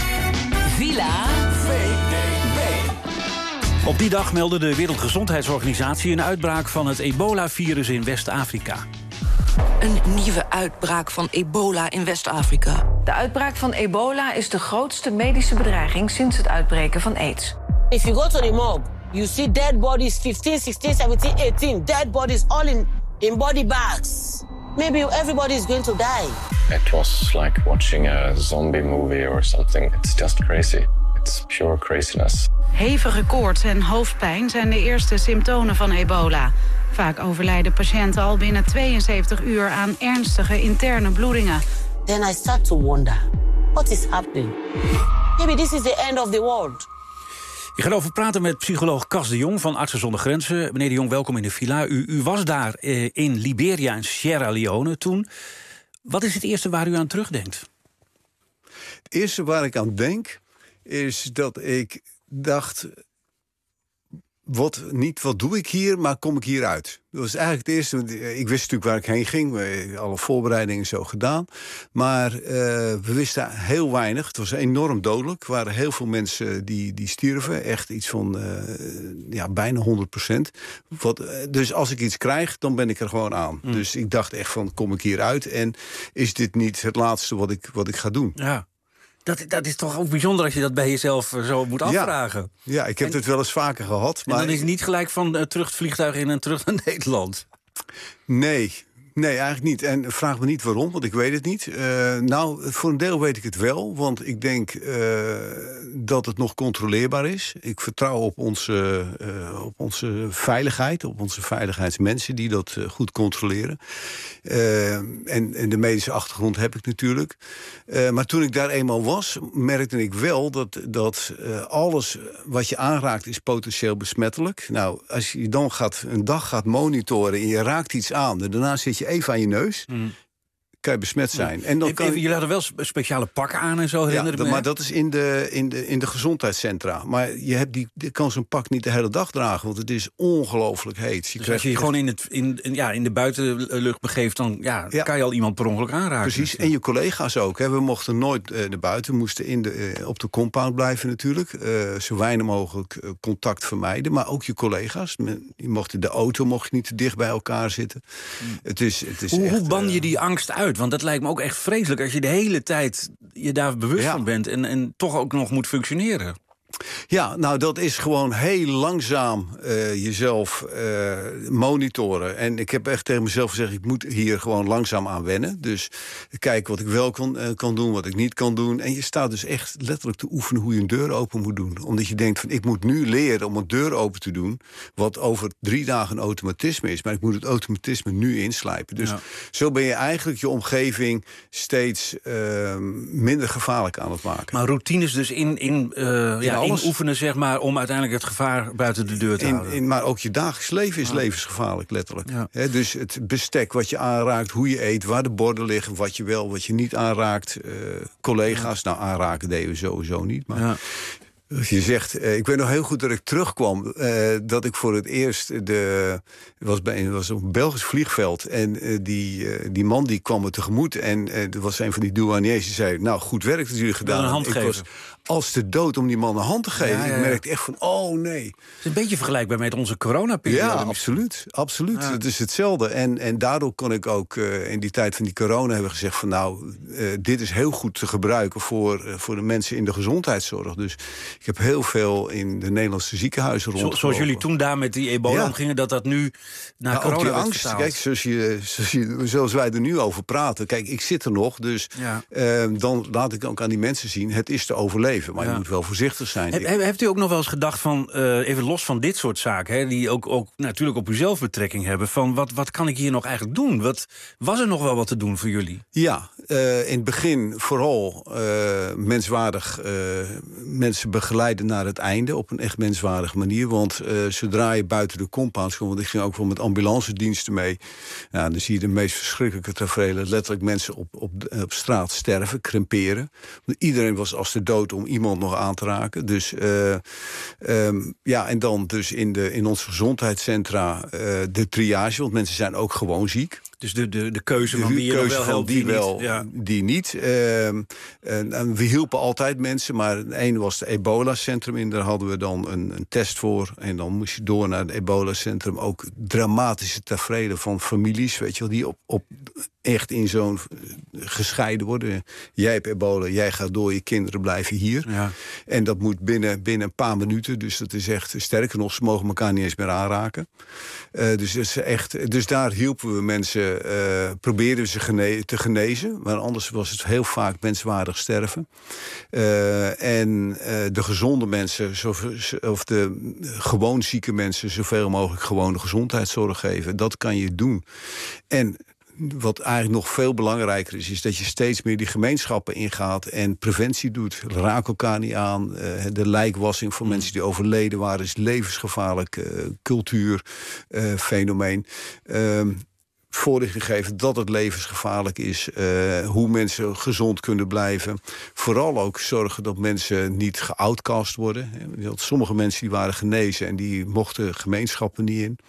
Villa V D B. Op die dag meldde de Wereldgezondheidsorganisatie een uitbraak van het ebola-virus in West-Afrika. Een nieuwe uitbraak van ebola in West-Afrika. De uitbraak van ebola is de grootste medische bedreiging sinds het uitbreken van AIDS. If you go to the morgue, you see dead bodies fifteen, sixteen, seventeen, eighteen. Dead bodies all in, in body bags. Maybe everybody is going to die. It was like watching a zombie movie or something. It's just crazy. It's pure craziness. Hevige koorts en hoofdpijn zijn de eerste symptomen van ebola. Vaak overlijden patiënten al binnen tweeënzeventig uur aan ernstige interne bloedingen. Then I start to wonder, what is happening? Maybe this is the end of the world. Ik ga erover praten met psycholoog Cas de Jong van Artsen zonder Grenzen. Meneer de Jong, welkom in de villa. U, u was daar eh, in Liberia en Sierra Leone toen. Wat is het eerste waar u aan terugdenkt? Het eerste waar ik aan denk is dat ik dacht, wat, niet wat doe ik hier, maar kom ik hier uit? Dat was eigenlijk het eerste. Ik wist natuurlijk waar ik heen ging. Alle voorbereidingen zo gedaan. Maar uh, we wisten heel weinig. Het was enorm dodelijk. Er waren heel veel mensen die, die stierven. Echt iets van uh, ja, bijna honderd procent. Wat, dus als ik iets krijg, dan ben ik er gewoon aan. Mm. Dus ik dacht echt van, kom ik hier uit? En is dit niet het laatste wat ik, wat ik ga doen? Ja. Dat, dat is toch ook bijzonder als je dat bij jezelf zo moet afvragen. Ja, ja ik heb en, het wel eens vaker gehad. Maar en dan is het niet gelijk van uh, terug het vliegtuig in en terug naar Nederland. Nee, nee, eigenlijk niet. En vraag me niet waarom, want ik weet het niet. Uh, nou, voor een deel weet ik het wel. Want ik denk uh, dat het nog controleerbaar is. Ik vertrouw op onze, uh, op onze veiligheid, op onze veiligheidsmensen die dat uh, goed controleren. Uh, en, en de medische achtergrond heb ik natuurlijk. Uh, maar toen ik daar eenmaal was, merkte ik wel dat, dat uh, alles wat je aanraakt is potentieel besmettelijk. Nou, als je dan gaat, een dag gaat monitoren en je raakt iets aan, en daarna zit je even aan je neus, mm. kan je besmet zijn. En dan kan even, jullie hadden wel speciale pakken aan en zo, herinner ja, me. Maar dat is in de, in, de, in de gezondheidscentra. Maar je, hebt die, je kan zo'n pak niet de hele dag dragen, want het is ongelooflijk heet. Je dus als je je gewoon in, het, in, in, ja, in de buitenlucht begeeft, dan ja, ja. kan je al iemand per ongeluk aanraken. Precies, en je collega's ook. Hè. We mochten nooit uh, naar buiten, we moesten in de, uh, op de compound blijven natuurlijk. Uh, zo weinig mogelijk uh, contact vermijden. Maar ook je collega's. Je mocht in de auto mocht je niet te dicht bij elkaar zitten. Hmm. Het is, het is hoe, echt, hoe ban je uh, die angst uit? Want dat lijkt me ook echt vreselijk als je de hele tijd je daar bewust ja. van bent en, en toch ook nog moet functioneren. Ja, nou dat is gewoon heel langzaam uh, jezelf uh, monitoren. En ik heb echt tegen mezelf gezegd, ik moet hier gewoon langzaam aan wennen. Dus kijk wat ik wel kan, uh, kan doen, wat ik niet kan doen. En je staat dus echt letterlijk te oefenen hoe je een deur open moet doen. Omdat je denkt van, ik moet nu leren om een deur open te doen, wat over drie dagen een automatisme is. Maar ik moet het automatisme nu inslijpen. Dus ja. zo ben je eigenlijk je omgeving steeds uh, minder gevaarlijk aan het maken. Maar routines dus in... in uh, ja, alles oefenen, zeg maar, om uiteindelijk het gevaar buiten de deur te in, houden. In, maar ook je dagelijks leven is ah. levensgevaarlijk, letterlijk. Ja. He, dus het bestek wat je aanraakt, hoe je eet, waar de borden liggen, wat je wel, wat je niet aanraakt. Uh, collega's, ja. nou aanraken deden we sowieso niet. Maar ja. Als je zegt, uh, ik weet nog heel goed dat ik terugkwam. Uh, dat ik voor het eerst de was bij het was op een Belgisch vliegveld en uh, die uh, die man die kwam me tegemoet en uh, er was een van die douaniers die zei, nou goed werk dat jullie gedaan een hand hebben. Ik geven. was als de dood om die man een hand te geven. Ja, ja, ja. Ik merkte echt van, oh nee. Het is een beetje vergelijkbaar met onze coronaperiode. Ja, absoluut. absoluut. Ja. Het is hetzelfde. En, en daardoor kon ik ook uh, in die tijd van die corona hebben gezegd van, nou, uh, dit is heel goed te gebruiken voor, uh, voor de mensen in de gezondheidszorg. Dus ik heb heel veel in de Nederlandse ziekenhuizen rondgelopen. Zoals jullie toen daar met die ebola Ja. omgingen, dat dat nu naar Ja, ook corona die werd angst, vertaald. kijk, zoals, je, zoals, je, zoals wij er nu over praten. Kijk, ik zit er nog, dus Ja. uh, dan laat ik ook aan die mensen zien, het is te overleven. Maar Ja. je moet wel voorzichtig zijn. Heb, heb- heeft u ook nog wel eens gedacht van, uh, even los van dit soort zaken, hè, die ook, ook natuurlijk op uzelf betrekking hebben, van wat, wat kan ik hier nog eigenlijk doen? Wat, was er nog wel wat te doen voor jullie? Ja, uh, in het begin vooral uh, menswaardig uh, mensen begeleiden naar het einde op een echt menswaardige manier. Want uh, zodra je buiten de compounds komt, want ik ging ook wel met ambulancediensten mee, nou, dan zie je de meest verschrikkelijke tafereelen. Letterlijk mensen op, op, op straat sterven, creperen. Want iedereen was als de dood om iemand nog aan te raken. Dus uh, um, ja, en dan dus in, de, in onze gezondheidscentra uh, de triage, want mensen zijn ook gewoon ziek. Dus de, de, de keuze De van wie je nog keuze wel van helpt, die wie wel, niet. Ja. die niet. Uh, en, en we hielpen altijd mensen, maar de ene was het ebola-centrum in. Daar hadden we dan een, een test voor. En dan moest je door naar het ebola-centrum. Ook dramatische tafereelen van families, weet je wel, die op, op echt in zo'n gescheiden worden. Jij hebt ebola, jij gaat door, je kinderen blijven hier. Ja. En dat moet binnen, binnen een paar minuten. Dus dat is echt, sterker nog, ze mogen elkaar niet eens meer aanraken. Uh, dus, dat is echt, dus daar hielpen we mensen, uh, probeerden we ze gene- te genezen. Maar anders was het heel vaak menswaardig sterven. Uh, en uh, de gezonde mensen, of de gewoon zieke mensen, zoveel mogelijk gewoon de gezondheidszorg geven. Dat kan je doen. En wat eigenlijk nog veel belangrijker is, is dat je steeds meer die gemeenschappen ingaat en preventie doet. Raak elkaar niet aan. Uh, de lijkwassing voor mm. mensen die overleden waren is levensgevaarlijk uh, cultuurfenomeen. Uh, Voorlichting geven dat het levensgevaarlijk is. Uh, hoe mensen gezond kunnen blijven. Vooral ook zorgen dat mensen niet geoutcast worden. Sommige mensen die waren genezen en die mochten gemeenschappen niet in.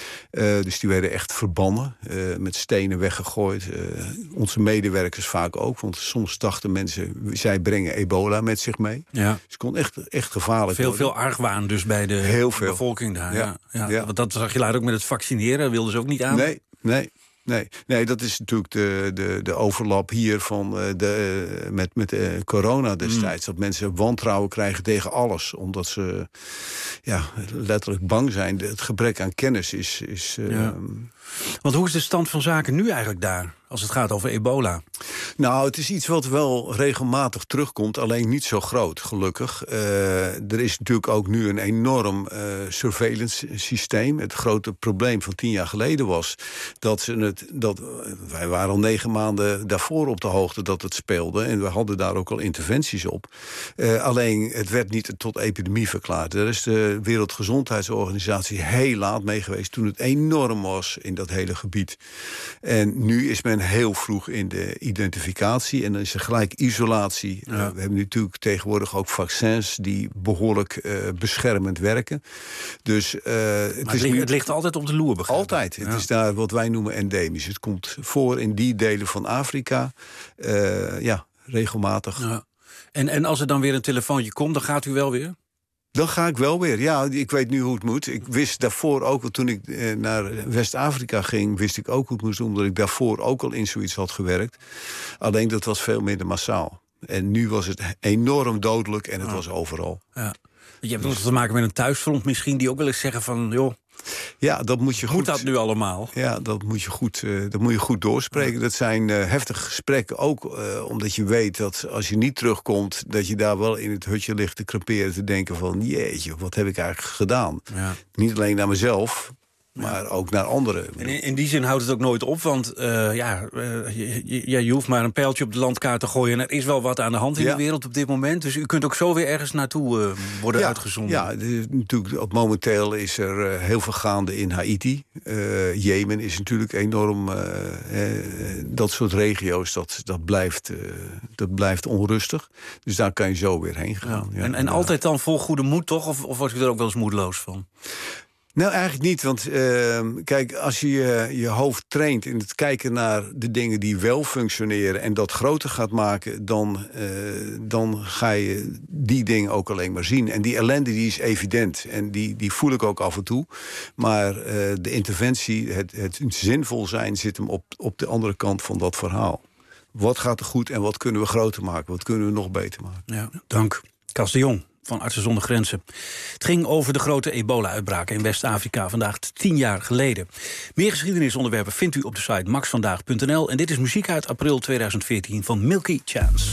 Uh, dus die werden echt verbannen, uh, met stenen weggegooid. Uh, onze medewerkers vaak ook, want soms dachten mensen, zij brengen ebola met zich mee. Ja. Dus het kon echt, echt gevaarlijk veel, worden. Veel argwaan dus bij de Heel veel. bevolking daar. Ja. Ja. Ja. Ja. Want dat zag je later ook met het vaccineren, wilden ze ook niet aan. Nee, nee. Nee, nee, dat is natuurlijk de, de, de overlap hier van uh, de, uh, met, met uh, corona destijds. Mm. Dat mensen wantrouwen krijgen tegen alles. Omdat ze ja, letterlijk bang zijn. Het gebrek aan kennis is... is uh, ja. Want hoe is de stand van zaken nu eigenlijk daar, als het gaat over ebola? Nou, het is iets wat wel regelmatig terugkomt, alleen niet zo groot, gelukkig. Uh, er is natuurlijk ook nu een enorm uh, surveillance systeem. Het grote probleem van tien jaar geleden was dat ze het... Dat, wij waren al negen maanden daarvoor op de hoogte dat het speelde. En we hadden daar ook al interventies op. Uh, alleen, het werd niet tot epidemie verklaard. Daar is de Wereldgezondheidsorganisatie heel laat mee geweest toen het enorm was in dat hele gebied. En nu is men heel vroeg in de identificatie en dan is er gelijk isolatie. Ja. Uh, we hebben natuurlijk tegenwoordig ook vaccins die behoorlijk uh, beschermend werken. Dus uh, het, het, is ligt, nu... het ligt altijd op de loer, begrijp ik. Altijd. Ja. Het is daar wat wij noemen endemisch. Het komt voor in die delen van Afrika. Uh, ja, regelmatig. Ja. En, en als er dan weer een telefoontje komt, dan gaat u wel weer? Dan ga ik wel weer. Ja, ik weet nu hoe het moet. Ik wist daarvoor ook, toen ik eh, naar West-Afrika ging, wist ik ook hoe het moest, omdat ik daarvoor ook al in zoiets had gewerkt. Alleen dat was veel minder massaal. En nu was het enorm dodelijk en het oh. was overal. Ja. Je hebt ook te maken met een thuisfront misschien, die ook wel eens zeggen van, joh, ja, dat moet je goed. Moet dat nu allemaal? Ja, dat moet je goed, uh, dat moet je goed doorspreken. Ja. Dat zijn uh, heftige gesprekken, ook uh, omdat je weet dat als je niet terugkomt, dat je daar wel in het hutje ligt te creperen, te denken van, jeetje, wat heb ik eigenlijk gedaan? Ja. Niet alleen naar mezelf, maar ook naar anderen. En in, in die zin houdt het ook nooit op, want uh, ja, uh, je, je, je hoeft maar een pijltje op de landkaart te gooien en er is wel wat aan de hand in ja. de wereld op dit moment. Dus u kunt ook zo weer ergens naartoe uh, worden ja, uitgezonden. Ja, de, natuurlijk, momenteel is er uh, heel veel gaande in Haiti. Uh, Jemen is natuurlijk enorm. Uh, uh, dat soort regio's, dat, dat, blijft, uh, dat blijft onrustig. Dus daar kan je zo weer heen gaan. Ja. Ja, en en ja. altijd dan vol goede moed, toch? Of, of word je er ook wel eens moedeloos van? Nou, eigenlijk niet. Want uh, kijk, als je uh, je hoofd traint in het kijken naar de dingen die wel functioneren en dat groter gaat maken, dan, uh, dan ga je die dingen ook alleen maar zien. En die ellende die is evident. En die, die voel ik ook af en toe. Maar uh, de interventie, het, het zinvol zijn, zit hem op, op de andere kant van dat verhaal. Wat gaat er goed en wat kunnen we groter maken? Wat kunnen we nog beter maken? Ja, dank. Cas de Jong van Artsen zonder Grenzen. Het ging over de grote ebola-uitbraken in West-Afrika vandaag tien jaar geleden. Meer geschiedenisonderwerpen vindt u op de site max vandaag punt n l. En dit is muziek uit april tweeduizend veertien van Milky Chance.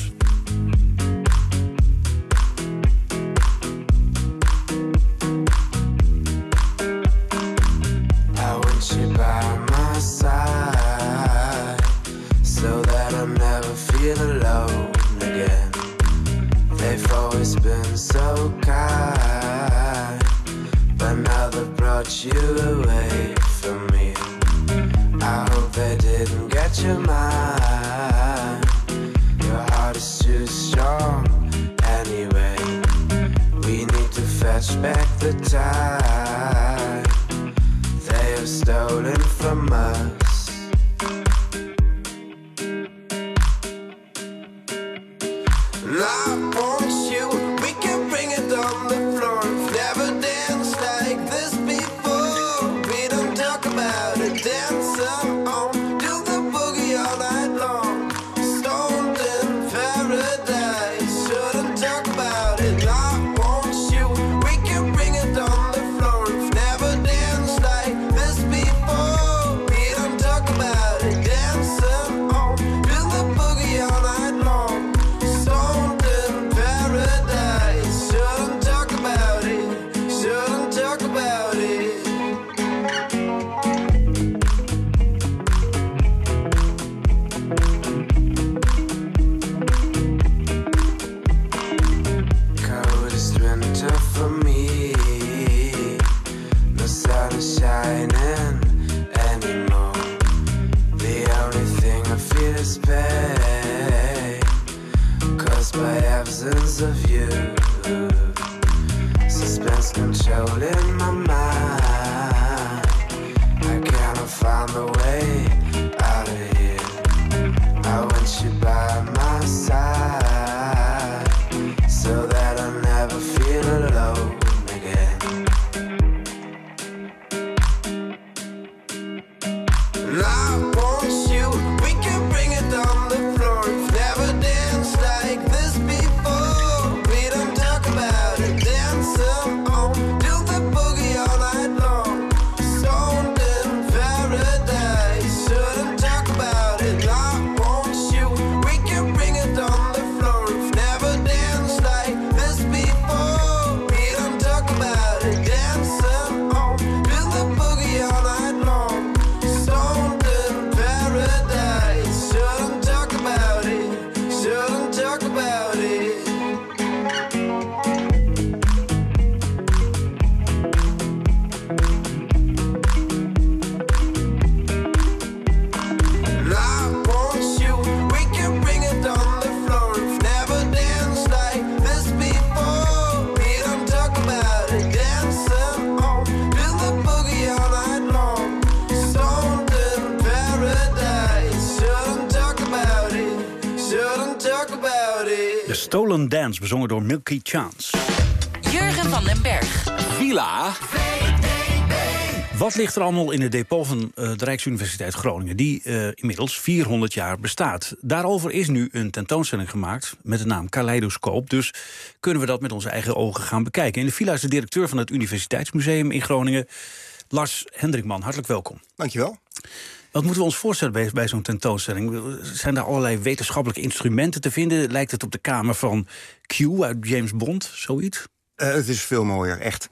I want you by my side, so that I never feel alone again. They've always been so kind, but now they've brought you away from me. I hope they didn't get your mind. Your heart is too strong anyway. We need to fetch back the time they have stolen from us. And I want you, we can bring it on the floor. We've never danced like this before. We don't talk about it, dance on, do the boogie all night long. Stoned in paradise, shouldn't talk about it. And I want you, we can bring it on the floor. We've never danced like this before. We don't talk about it, dance on, do the boogie all night long. Stoned in paradise, shouldn't talk about it, shouldn't talk about it. Coldest winter for me, no sun is shining anymore. The only thing I feel is pain, caused by absence of you. Suspense controlling my mind. I cannot find the way out of here. I want you by my side, so that I never feel alone again. And I want you, we can bring it on the floor. We've never danced like this before. We don't talk about it, dance on, do the boogie all night long. Stoned in paradise, shouldn't talk about it. And I want you, we can bring it on the floor. We've never danced like this before. We don't talk about it, dance on, do the boogie all night long. Stoned in paradise, shouldn't talk about it, shouldn't talk about it. And I want you, we can bring it on the floor. We've never danced like this before. We don't talk about it, dance on, do the boogie all night long. Stoned in paradise, shouldn't talk about it, shouldn't talk about it. The Stolen Dance, bezongen door Milky Chance. Jurgen van den Berg. Villa. Wat ligt er allemaal in het depot van uh, de Rijksuniversiteit Groningen, die uh, inmiddels vierhonderd jaar bestaat? Daarover is nu een tentoonstelling gemaakt met de naam Kaleidoscoop. Dus kunnen we dat met onze eigen ogen gaan bekijken. In de villa is de directeur van het Universiteitsmuseum in Groningen, Lars Hendrikman. Hartelijk welkom. Dankjewel. Wat moeten we ons voorstellen bij, bij zo'n tentoonstelling? Zijn daar allerlei wetenschappelijke instrumenten te vinden? Lijkt het op de kamer van Q uit James Bond, zoiets? Uh, het is veel mooier, echt.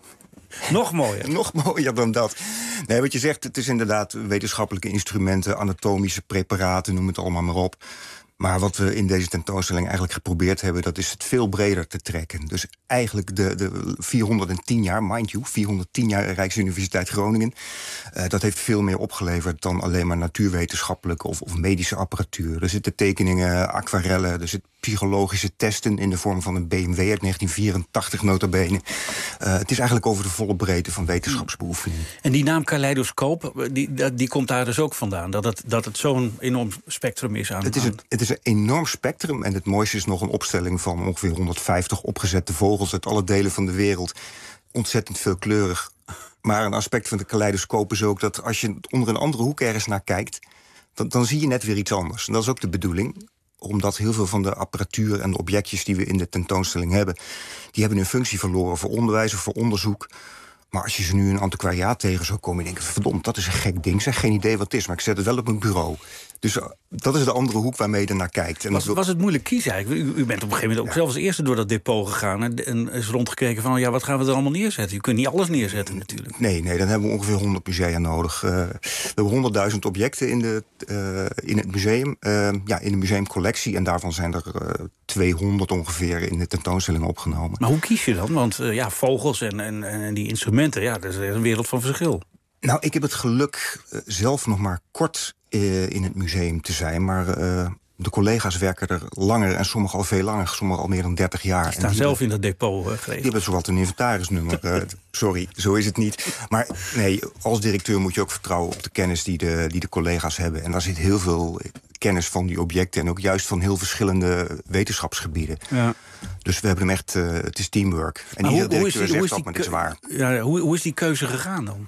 Nog mooier. Nog mooier dan dat. Nee, wat je zegt, het is inderdaad wetenschappelijke instrumenten, anatomische preparaten, noem het allemaal maar op. Maar wat we in deze tentoonstelling eigenlijk geprobeerd hebben, dat is het veel breder te trekken. Dus eigenlijk de, de vierhonderdtien jaar, mind you, vierhonderdtien jaar Rijksuniversiteit Groningen. Uh, dat heeft veel meer opgeleverd dan alleen maar natuurwetenschappelijke of, of medische apparatuur. Er zitten tekeningen, aquarellen, er zitten psychologische testen in de vorm van een B M W uit negentien vierentachtig nota bene. Uh, het is eigenlijk over de volle breedte van wetenschapsbeoefening. En die naam kaleidoscoop, die, die komt daar dus ook vandaan. Dat het, dat het zo'n enorm spectrum is aan. Het is, het, het is een enorm spectrum. En het mooiste is nog een opstelling van ongeveer honderdvijftig opgezette vogels uit alle delen van de wereld. Ontzettend veelkleurig. Maar een aspect van de kaleidoscoop is ook dat als je onder een andere hoek ergens naar kijkt, dan, dan zie je net weer iets anders. En dat is ook de bedoeling, omdat heel veel van de apparatuur en de objectjes die we in de tentoonstelling hebben, die hebben hun functie verloren voor onderwijs of voor onderzoek. Maar als je ze nu een antiquariaat tegen zou komen, je denkt, verdomd, dat is een gek ding. Zeg, geen idee wat het is, maar ik zet het wel op mijn bureau. Dus uh, dat is de andere hoek waarmee je er naar kijkt. En was, dat... was het moeilijk kiezen eigenlijk? U, u bent op een gegeven moment ook ja. zelf als eerste door dat depot gegaan en, en is rondgekeken van, ja, wat gaan we er allemaal neerzetten? Je kunt niet alles neerzetten natuurlijk. Nee, nee, dan hebben we ongeveer honderd musea nodig. Uh, we hebben honderdduizend objecten in, de, uh, in het museum, uh, ja, in de museumcollectie. En daarvan zijn er uh, tweehonderd ongeveer in de tentoonstelling opgenomen. Maar hoe kies je dan? Want uh, ja, vogels en, en, en die instrumenten, ja, dat is een wereld van verschil. Nou, ik heb het geluk uh, zelf nog maar kort uh, in het museum te zijn. Maar uh, de collega's werken er langer en sommigen al veel langer. Sommigen al meer dan dertig jaar. Die staan en die zelf in dat depot uh, geregeld. Die hebben zowat een inventarisnummer. uh, sorry, zo is het niet. Maar nee, als directeur moet je ook vertrouwen op de kennis die de, die de collega's hebben. En daar zit heel veel kennis van die objecten. En ook juist van heel verschillende wetenschapsgebieden. Ja. Dus we hebben hem echt, uh, het is teamwork. En iedere directeur zegt dat, maar dit is waar. Ja, hoe, hoe is die keuze gegaan dan?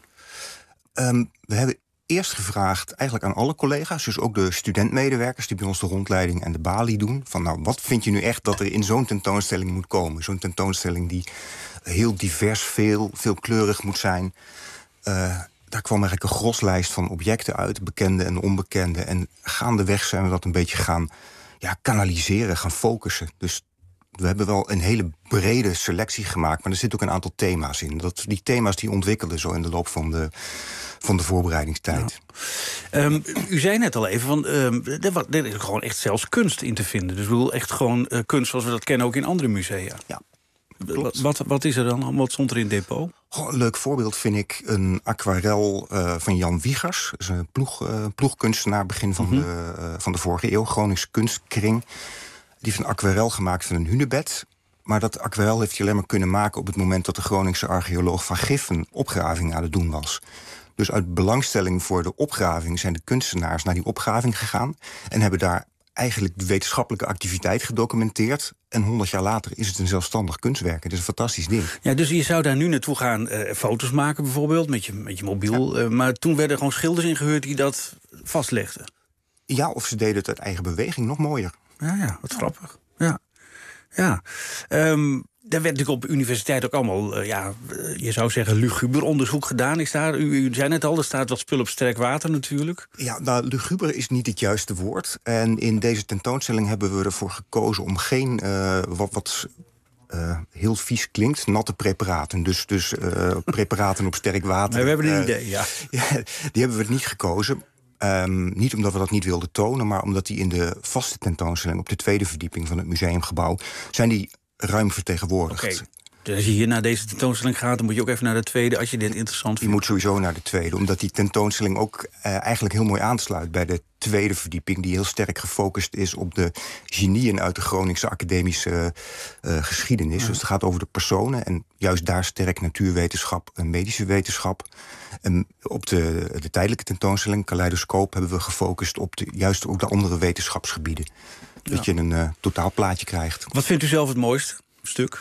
Um, we hebben eerst gevraagd eigenlijk aan alle collega's, dus ook de studentmedewerkers die bij ons de rondleiding en de balie doen, van nou, wat vind je nu echt dat er in zo'n tentoonstelling moet komen? Zo'n tentoonstelling die heel divers, veel, veelkleurig moet zijn. Uh, daar kwam eigenlijk een groslijst van objecten uit, bekende en onbekende. En gaandeweg zijn we dat een beetje gaan ja, kanaliseren, gaan focussen. Dus we hebben wel een hele brede selectie gemaakt, maar er zitten ook een aantal thema's in. Dat, die thema's die ontwikkelden zo in de loop van de, van de voorbereidingstijd. Ja. Um, u zei net al even, van, um, er, er is gewoon echt zelfs kunst in te vinden. Dus ik bedoel, echt gewoon uh, kunst zoals we dat kennen ook in andere musea. Ja. Wat, wat, wat is er dan? Wat stond er in het depot? Oh, een leuk voorbeeld vind ik een aquarel uh, van Jan Wiegers. Dat is een ploeg, uh, ploegkunstenaar begin van, mm-hmm. de, uh, van de vorige eeuw. Groningse kunstkring. Die heeft een aquarel gemaakt van een hunebed. Maar dat aquarel heeft hij alleen maar kunnen maken op het moment dat de Groningse archeoloog Van Giff een opgraving aan het doen was. Dus uit belangstelling voor de opgraving zijn de kunstenaars naar die opgraving gegaan en hebben daar eigenlijk de wetenschappelijke activiteit gedocumenteerd. En honderd jaar later is het een zelfstandig kunstwerk. Het is een fantastisch ding. Ja, dus je zou daar nu naartoe gaan, uh, foto's maken bijvoorbeeld, met je, met je mobiel. Ja. Uh, maar toen werden gewoon schilders ingehuurd die dat vastlegden. Ja, of ze deden het uit eigen beweging, nog mooier. Ja, ja, wat grappig. Ja, ja. Um, er werd natuurlijk op de universiteit ook allemaal, uh, ja, je zou zeggen, luguber onderzoek gedaan. Is daar, u, u zei net al, er staat wat spul op sterk water natuurlijk. Ja, nou, luguber is niet het juiste woord. En in deze tentoonstelling hebben we ervoor gekozen om geen, uh, wat, wat uh, heel vies klinkt, natte preparaten. Dus, dus uh, preparaten op sterk water. Maar we hebben een uh, idee, ja. ja. Die hebben we niet gekozen. Um, niet omdat we dat niet wilden tonen, maar omdat die in de vaste tentoonstelling op de tweede verdieping van het museumgebouw zijn die ruim vertegenwoordigd. Okay. Dus als je hier naar deze tentoonstelling gaat, dan moet je ook even naar de tweede als je dit interessant vindt. Je moet sowieso naar de tweede, omdat die tentoonstelling ook uh, eigenlijk heel mooi aansluit bij de tweede verdieping, die heel sterk gefocust is op de genieën uit de Groningse academische uh, geschiedenis. Ja. Dus het gaat over de personen en juist daar sterk natuurwetenschap en medische wetenschap. En op de, de tijdelijke tentoonstelling, Kaleidoscoop, hebben we gefocust op de, juist ook de andere wetenschapsgebieden. Ja. Dat je een uh, totaalplaatje krijgt. Wat vindt u zelf het mooiste stuk?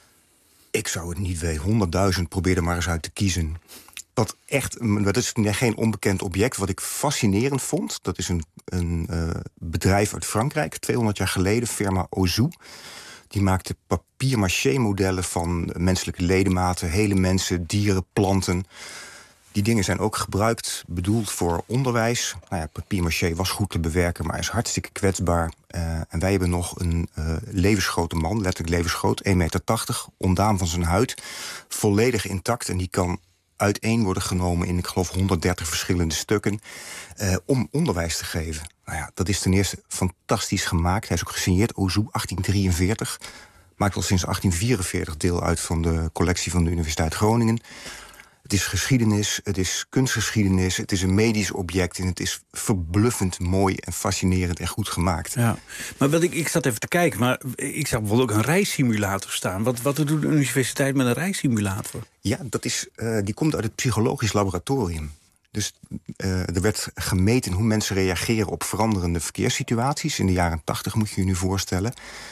Ik zou het niet weten. honderdduizend, probeer er maar eens uit te kiezen. Wat echt, dat is geen onbekend object. Wat ik fascinerend vond, dat is een, een uh, bedrijf uit Frankrijk, tweehonderd jaar geleden, firma Ozou. Die maakte papier-maché-modellen van menselijke ledematen, hele mensen, dieren, planten. Die dingen zijn ook gebruikt, bedoeld voor onderwijs. Nou ja, papier-maché was goed te bewerken, maar is hartstikke kwetsbaar. Uh, en wij hebben nog een uh, levensgrote man, letterlijk levensgroot, één meter tachtig, ontdaan van zijn huid, volledig intact. En die kan uiteen worden genomen in, ik geloof, honderddertig verschillende stukken, uh, om onderwijs te geven. Nou ja, dat is ten eerste fantastisch gemaakt. Hij is ook gesigneerd, Ozu, achttien drieënveertig. Maakt al sinds achttien vierenveertig deel uit van de collectie van de Universiteit Groningen. Het is geschiedenis, het is kunstgeschiedenis, het is een medisch object en het is verbluffend mooi en fascinerend en goed gemaakt. Ja, maar wat ik, ik zat even te kijken, maar ik zag bijvoorbeeld ook een reissimulator staan. Wat, wat doet de universiteit met een reissimulator? Ja, dat is, uh, die komt uit het psychologisch laboratorium. Dus uh, er werd gemeten hoe mensen reageren op veranderende verkeerssituaties. In de jaren tachtig moet je je nu voorstellen.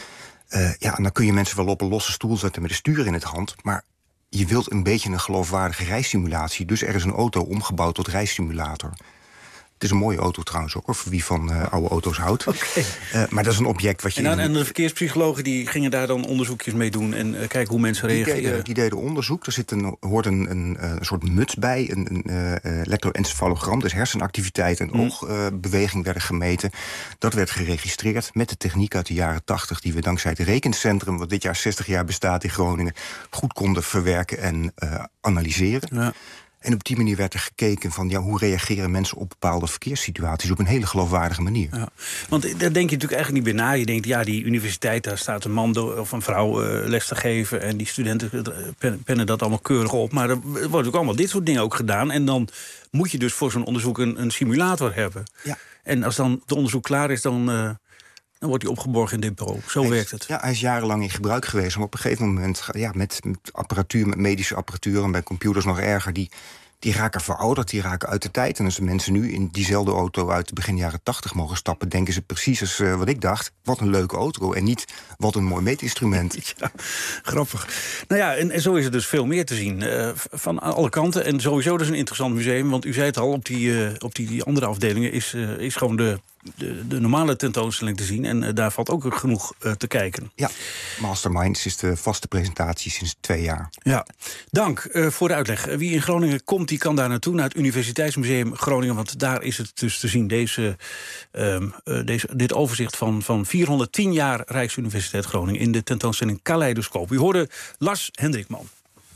Uh, ja, en dan kun je mensen wel op een losse stoel zetten met een stuur in het hand, maar je wilt een beetje een geloofwaardige reissimulatie. Dus er is een auto omgebouwd tot reissimulator. Het is een mooie auto trouwens ook, voor wie van uh, oude auto's houdt. Okay. Uh, maar dat is een object wat je... En, dan, en de verkeerspsychologen die gingen daar dan onderzoekjes mee doen en uh, kijken hoe mensen die reageren? Deden, die deden onderzoek. Er zit een, hoort een, een, een soort muts bij, een, een uh, elektroencefalogram. Dus hersenactiviteit en Hmm. oogbeweging uh, werden gemeten. Dat werd geregistreerd met de techniek uit de jaren tachtig... die we dankzij het rekencentrum, wat dit jaar zestig jaar bestaat in Groningen, goed konden verwerken en uh, analyseren. Ja. En op die manier werd er gekeken van, ja, hoe reageren mensen op bepaalde verkeerssituaties op een hele geloofwaardige manier. Ja, want daar denk je natuurlijk eigenlijk niet meer na. Je denkt, ja, die universiteit, daar staat een man of een vrouw uh, les te geven en die studenten pen, pennen dat allemaal keurig op. Maar er wordt ook allemaal dit soort dingen ook gedaan. En dan moet je dus voor zo'n onderzoek een, een simulator hebben. Ja. En als dan het onderzoek klaar is, dan, uh, dan wordt hij opgeborgen in depot. Zo hij werkt is, het. Ja, hij is jarenlang in gebruik geweest. Maar op een gegeven moment, ja, met, met apparatuur, met medische apparatuur en bij computers nog erger, die Die raken verouderd, die raken uit de tijd. En als de mensen nu in diezelfde auto uit begin jaren tachtig mogen stappen, denken ze precies als uh, wat ik dacht. Wat een leuke auto en niet wat een mooi meetinstrument. Ja, grappig. Nou ja, en, en zo is er dus veel meer te zien. Uh, van alle kanten. En sowieso dus een interessant museum. Want u zei het al, op die, uh, op die, die andere afdelingen is, uh, is gewoon de, de, de normale tentoonstelling te zien. En uh, daar valt ook genoeg uh, te kijken. Ja, Masterminds is de vaste presentatie sinds twee jaar. Ja, dank uh, voor de uitleg. Wie in Groningen komt, die kan daar naartoe, naar het Universiteitsmuseum Groningen. Want daar is het dus te zien, deze, uh, uh, deze, dit overzicht van, van vierhonderdtien jaar Rijksuniversiteit Groningen in de tentoonstelling Kaleidoscoop. U hoorde Lars Hendrikman.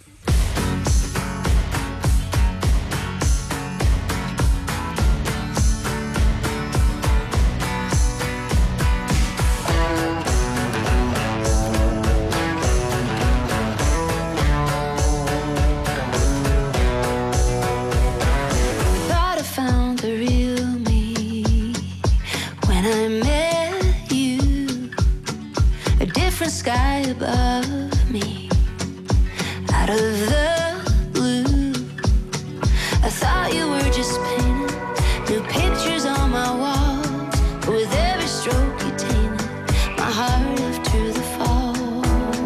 Sky above me, out of the blue. I thought you were just painting new pictures on my wall, but with every stroke you tainted my heart after the fall.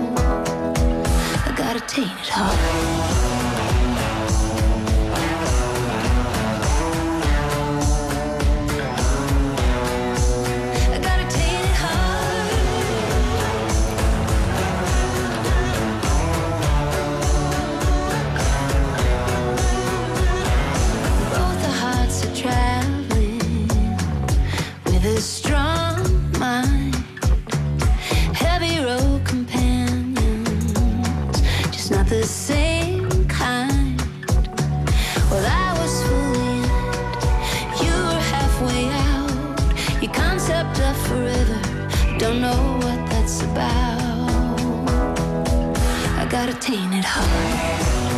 I got a tainted heart. The same kind. Well, I was fully in it. You were halfway out. Your concept of forever, don't know what that's about. I got a tainted heart.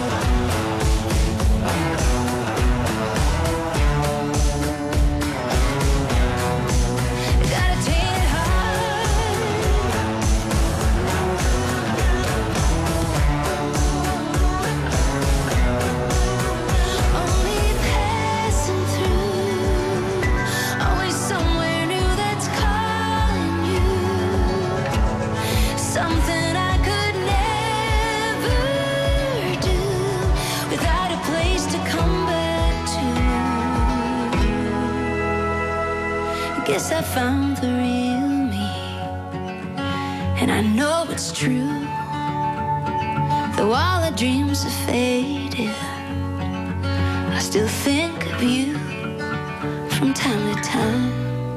Guess I found the real me, and I know it's true. Though all our dreams have faded, I still think of you from time to time.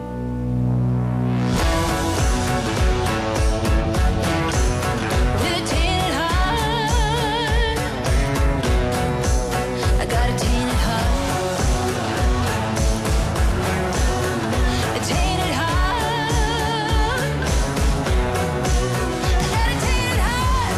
With a tainted heart, I got a tainted heart. A tainted heart. I got a tainted heart.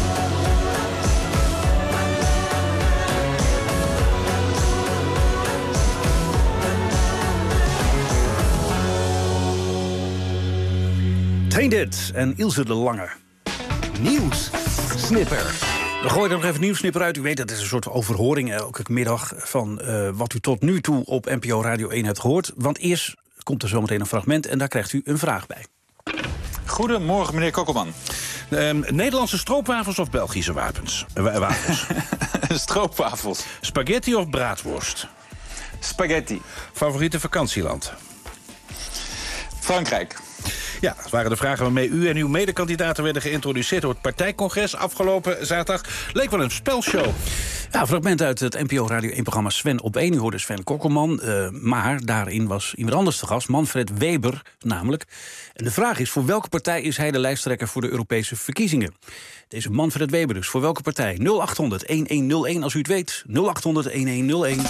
Tainted en Ilse de Lange. Nieuws. Snipper. We gooien er nog even nieuwssnipper uit. U weet, dat is een soort overhoring elke middag van uh, wat u tot nu toe op N P O Radio één hebt gehoord. Want eerst komt er zometeen een fragment en daar krijgt u een vraag bij. Goedemorgen, meneer Kokkelman. Um, Nederlandse stroopwafels of Belgische wapens? Uh, wafels? Stroopwafels. Spaghetti of braadworst? Spaghetti. Favoriete vakantieland? Frankrijk. Ja, dat waren de vragen waarmee u en uw medekandidaten werden geïntroduceerd door het partijcongres afgelopen zaterdag. Leek wel een spelshow. Ja, een fragment uit het N P O Radio één-programma Sven op één. U hoorde Sven Kokkelman, uh, maar daarin was iemand anders te gast, Manfred Weber namelijk. En de vraag is, voor welke partij is hij de lijsttrekker voor de Europese verkiezingen? Deze Manfred Weber dus, voor welke partij? nul acht honderd een een nul een als u het weet. nul acht honderd een een nul een.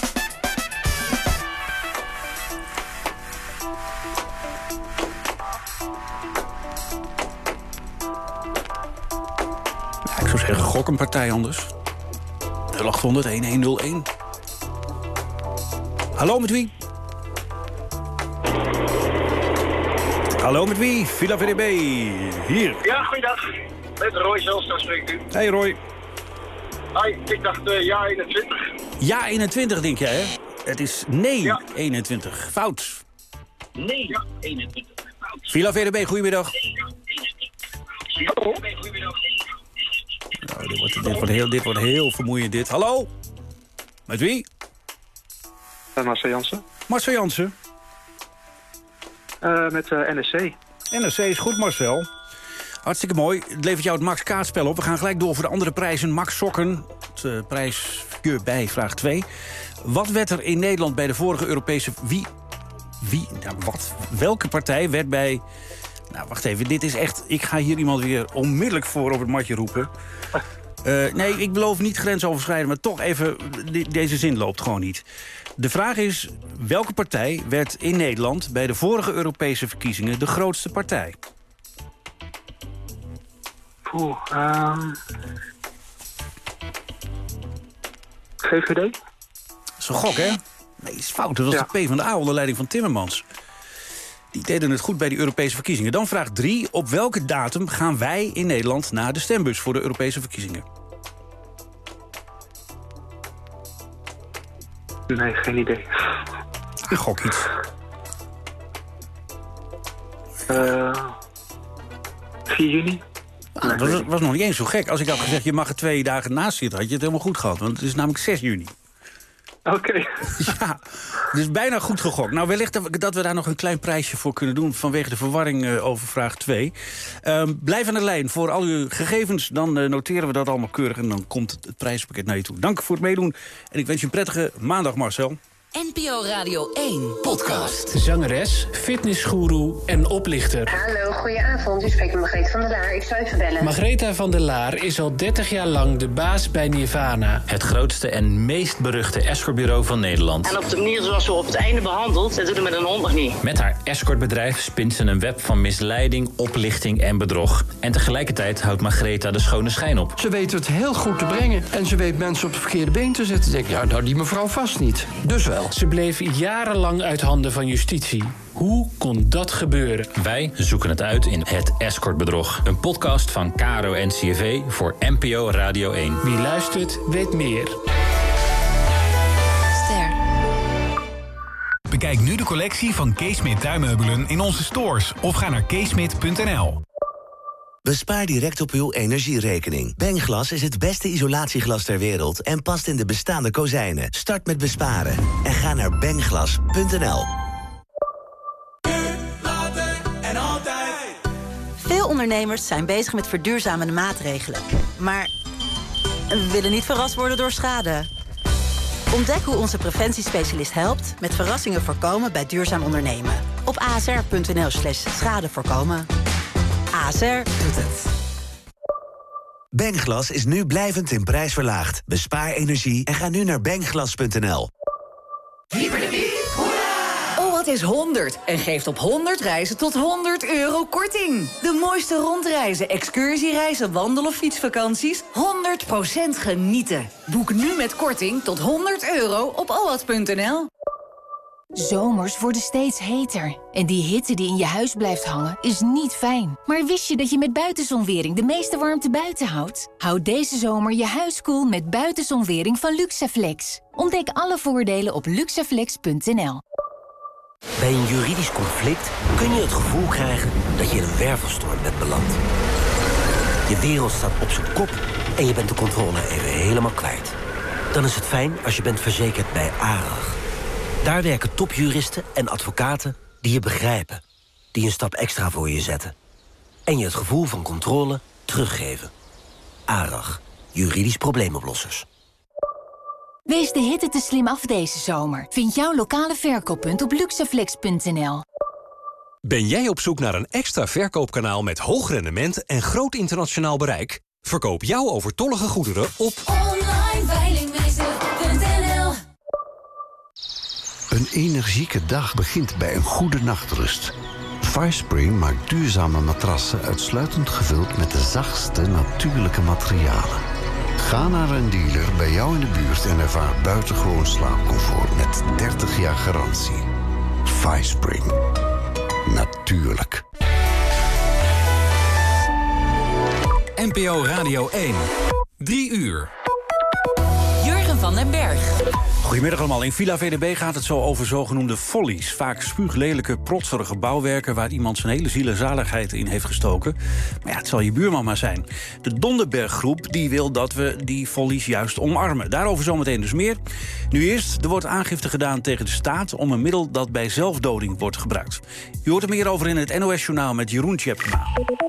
Ik zou zeggen, gok een partij anders. nul acht honderd een een nul een. Hallo, met wie? Hallo, met wie? Villa V D B. Hier. Ja, goeiedag. Met Roy Zelstra spreekt u. Hey, Roy. Hoi, ik dacht uh, ja eenentwintig. Ja eenentwintig, denk jij, hè? Het is nee ja. eenentwintig. Fout. Nee ja eenentwintig. Fout. Villa V D B, goedemiddag. Hallo. Nou, dit, wordt, dit, wordt heel, dit wordt heel vermoeiend, dit. Hallo? Met wie? Uh, Marcel Jansen. Marcel Jansen. Uh, met uh, N S C. N S C is goed, Marcel. Hartstikke mooi. Het levert jou het Max kaartspel op. We gaan gelijk door voor de andere prijzen. Max Sokken, het uh, prijsje bij vraag twee. Wat werd er in Nederland bij de vorige Europese... Wie? Wie? Nou, wat? Welke partij werd bij... Nou, wacht even. Dit is echt... Ik ga hier iemand weer onmiddellijk voor op het matje roepen. Uh, nee, ik beloof niet grensoverschrijdend, maar toch even... De, deze zin loopt gewoon niet. De vraag is, welke partij werd in Nederland... bij de vorige Europese verkiezingen de grootste partij? Oeh, um... G V D? Dat is een gok, hè? Nee, is fout. Dat was ja. de PvdA onder leiding van Timmermans. Die deden het goed bij die Europese verkiezingen. Dan vraag drie. Op welke datum gaan wij in Nederland naar de stembus voor de Europese verkiezingen? Nee, geen idee. Ik gok iets. Uh, vier juni? Nou, dat was, was nog niet eens zo gek. Als ik had gezegd, je mag er twee dagen naast zitten... had je het helemaal goed gehad. Want het is namelijk zes juni. Oké. Okay. Ja, dus bijna goed gegokt. Nou, wellicht dat we daar nog een klein prijsje voor kunnen doen... vanwege de verwarring uh, over vraag twee. Uh, blijf aan de lijn voor al uw gegevens. Dan uh, noteren we dat allemaal keurig en dan komt het prijspakket naar je toe. Dank voor het meedoen en ik wens je een prettige maandag, Marcel. N P O Radio één podcast. Zangeres, fitnessgoeroe en oplichter. Hallo, goedenavond. U spreekt met Margreet van der Laar. Ik zou even bellen. Margreta van der Laar is al dertig jaar lang de baas bij Nirvana. Het grootste en meest beruchte escortbureau van Nederland. En op de manier zoals ze op het einde behandelt, dat doet het met een hond nog niet. Met haar escortbedrijf spint ze een web van misleiding, oplichting en bedrog. En tegelijkertijd houdt Margreta de schone schijn op. Ze weet het heel goed te brengen. En ze weet mensen op het verkeerde been te zetten. Denk, ja, nou, die mevrouw vast niet. Dus wel. Ze bleef jarenlang uit handen van justitie. Hoe kon dat gebeuren? Wij zoeken het uit in Het Escortbedrog. Een podcast van K R O N C R V voor N P O Radio één. Wie luistert, weet meer. Ster. Bekijk nu de collectie van Keesmit tuinmeubelen in onze stores. Of ga naar keesmit punt n l. Bespaar direct op uw energierekening. Bengglas is het beste isolatieglas ter wereld en past in de bestaande kozijnen. Start met besparen en ga naar bengglas punt n l. Veel ondernemers zijn bezig met verduurzamende maatregelen. Maar we willen niet verrast worden door schade. Ontdek hoe onze preventiespecialist helpt met verrassingen voorkomen bij duurzaam ondernemen. Op asr.nl slash schade voorkomen. A S R doet het. Bengglas is nu blijvend in prijs verlaagd. Bespaar energie en ga nu naar bengglas punt n l. Oh, wat is honderd? En geeft op honderd reizen tot honderd euro korting. De mooiste rondreizen, excursiereizen, wandel- of fietsvakanties. honderd procent genieten. Boek nu met korting tot honderd euro op o w a t punt n l. Zomers worden steeds heter. En die hitte die in je huis blijft hangen is niet fijn. Maar wist je dat je met buitenzonwering de meeste warmte buiten houdt? Houd deze zomer je huis koel met buitenzonwering van Luxaflex. Ontdek alle voordelen op luxaflex punt n l. Bij een juridisch conflict kun je het gevoel krijgen dat je in een wervelstorm bent beland. Je wereld staat op zijn kop en je bent de controle even helemaal kwijt. Dan is het fijn als je bent verzekerd bij ARAG. Daar werken topjuristen en advocaten die je begrijpen. Die een stap extra voor je zetten. En je het gevoel van controle teruggeven. ARAG. Juridisch probleemoplossers. Wees de hitte te slim af deze zomer. Vind jouw lokale verkooppunt op luxaflex punt n l. Ben jij op zoek naar een extra verkoopkanaal met hoog rendement en groot internationaal bereik? Verkoop jouw overtollige goederen op online veilingmeester punt n l. Een energieke dag begint bij een goede nachtrust. Firespring maakt duurzame matrassen uitsluitend gevuld met de zachtste natuurlijke materialen. Ga naar een dealer bij jou in de buurt en ervaar buitengewoon slaapcomfort met dertig jaar garantie. Firespring. Natuurlijk. N P O Radio één. Drie uur. Jurgen van den Berg. Goedemiddag allemaal. In Villa V D B gaat het zo over zogenoemde follies. Vaak spuuglelijke, protserige bouwwerken waar iemand zijn hele ziel en zaligheid in heeft gestoken. Maar ja, het zal je buurman maar zijn. De Donderberggroep die wil dat we die follies juist omarmen. Daarover zometeen dus meer. Nu eerst, er wordt aangifte gedaan tegen de staat om een middel dat bij zelfdoding wordt gebruikt. U hoort er meer over in het N O S-journaal met Jeroen Tjepkema.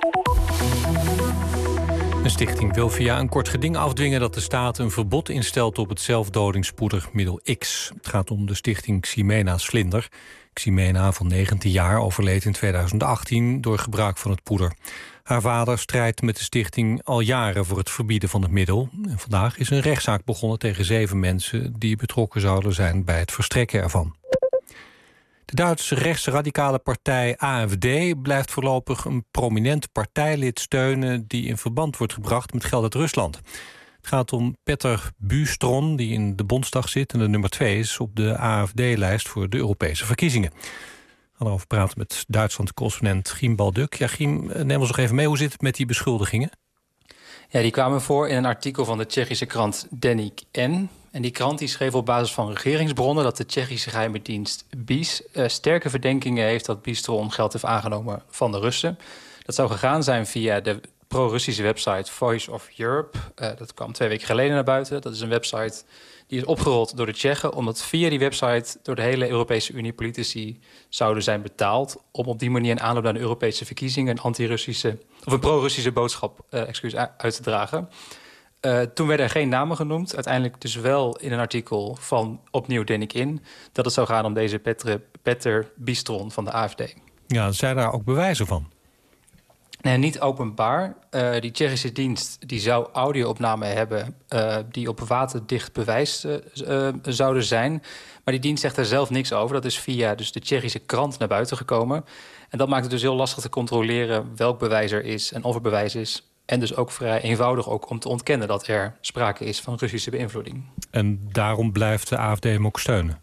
Een stichting wil via een kort geding afdwingen dat de staat een verbod instelt op het zelfdodingspoedermiddel X. Het gaat om de stichting Ximena Slinder. Ximena, van negentien jaar, overleed in tweeduizend achttien door gebruik van het poeder. Haar vader strijdt met de stichting al jaren voor het verbieden van het middel. En vandaag is een rechtszaak begonnen tegen zeven mensen die betrokken zouden zijn bij het verstrekken ervan. De Duitse rechtsradicale partij A F D blijft voorlopig een prominent partijlid steunen die in verband wordt gebracht met geld uit Rusland. Het gaat om Petter Bustron, die in de Bondsdag zit en de nummer twee is op de A F D-lijst voor de Europese verkiezingen. We gaan erover praten met Duitsland-correspondent Giem Balduk. Ja, Giem, neem ons nog even mee. Hoe zit het met die beschuldigingen? Ja, die kwamen voor in een artikel van de Tsjechische krant Deník N. En die krant die schreef op basis van regeringsbronnen dat de Tsjechische geheime dienst B I S uh, sterke verdenkingen heeft dat Bistron geld heeft aangenomen van de Russen. Dat zou gegaan zijn via de pro-Russische website Voice of Europe. Uh, dat kwam twee weken geleden naar buiten. Dat is een website die is opgerold door de Tsjechen, omdat via die website door de hele Europese Unie politici zouden zijn betaald om op die manier een aanloop naar de Europese verkiezingen een anti-Russische of een pro-Russische boodschap uh, excuus, uit te dragen. Uh, toen werden er geen namen genoemd. Uiteindelijk dus wel in een artikel van opnieuw Deník In dat het zou gaan om deze Petter, Petter Bistron van de A F D. Ja, zijn daar ook bewijzen van? Nee, niet openbaar. Uh, die Tsjechische dienst die zou audio-opnamen hebben uh, die op waterdicht bewijs uh, uh, zouden zijn. Maar die dienst zegt er zelf niks over. Dat is via dus de Tsjechische krant naar buiten gekomen. En dat maakt het dus heel lastig te controleren welk bewijs er is en of er bewijs is. En dus ook vrij eenvoudig ook om te ontkennen dat er sprake is van Russische beïnvloeding. En daarom blijft de A F D hem ook steunen?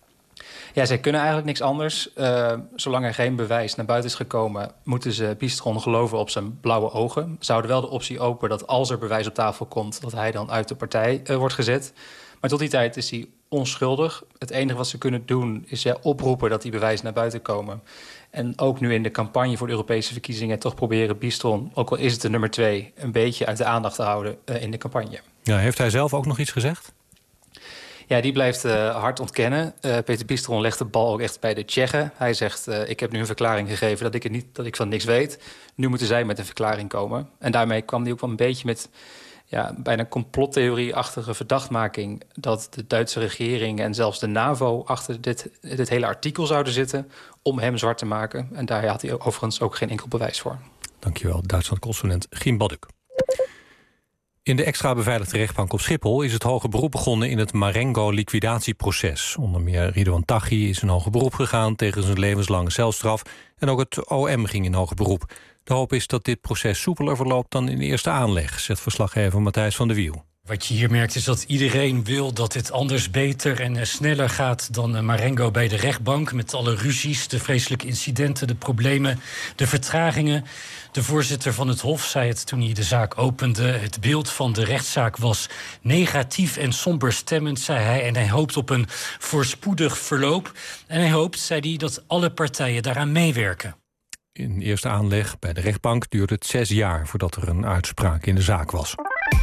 Ja, zij kunnen eigenlijk niks anders. Uh, zolang er geen bewijs naar buiten is gekomen, moeten ze Bistron geloven op zijn blauwe ogen. Ze houden wel de optie open dat als er bewijs op tafel komt, dat hij dan uit de partij uh, wordt gezet. Maar tot die tijd is hij onschuldig. Het enige wat ze kunnen doen is ja, oproepen dat die bewijzen naar buiten komen. En ook nu in de campagne voor de Europese verkiezingen toch proberen Bistron, ook al is het de nummer twee, een beetje uit de aandacht te houden uh, in de campagne. Ja, heeft hij zelf ook nog iets gezegd? Ja, die blijft uh, hard ontkennen. Uh, Peter Bistron legt de bal ook echt bij de Tsjechen. Hij zegt, uh, ik heb nu een verklaring gegeven dat ik, het niet, dat ik van niks weet. Nu moeten zij met een verklaring komen. En daarmee kwam hij ook wel een beetje met ja, bijna complottheorie-achtige verdachtmaking dat de Duitse regering en zelfs de NAVO achter dit, dit hele artikel zouden zitten om hem zwart te maken. En daar had hij overigens ook geen enkel bewijs voor. Dankjewel, Duitsland-correspondent Giem Badduk. In de extra beveiligde rechtbank op Schiphol is het hoger beroep begonnen in het Marengo-liquidatieproces. Onder meer Ridouan Taghi is in hoger beroep gegaan tegen zijn levenslange celstraf. En ook het O M ging in hoger beroep. De hoop is dat dit proces soepeler verloopt dan in de eerste aanleg, zegt verslaggever Matthijs van der Wiel. Wat je hier merkt is dat iedereen wil dat dit anders, beter en uh, sneller gaat dan uh, Marengo bij de rechtbank. Met alle ruzies, de vreselijke incidenten, de problemen, de vertragingen. De voorzitter van het Hof zei het toen hij de zaak opende. Het beeld van de rechtszaak was negatief en somber stemmend, zei hij. En hij hoopt op een voorspoedig verloop. En hij hoopt, zei hij, dat alle partijen daaraan meewerken. In de eerste aanleg bij de rechtbank duurde het zes jaar voordat er een uitspraak in de zaak was.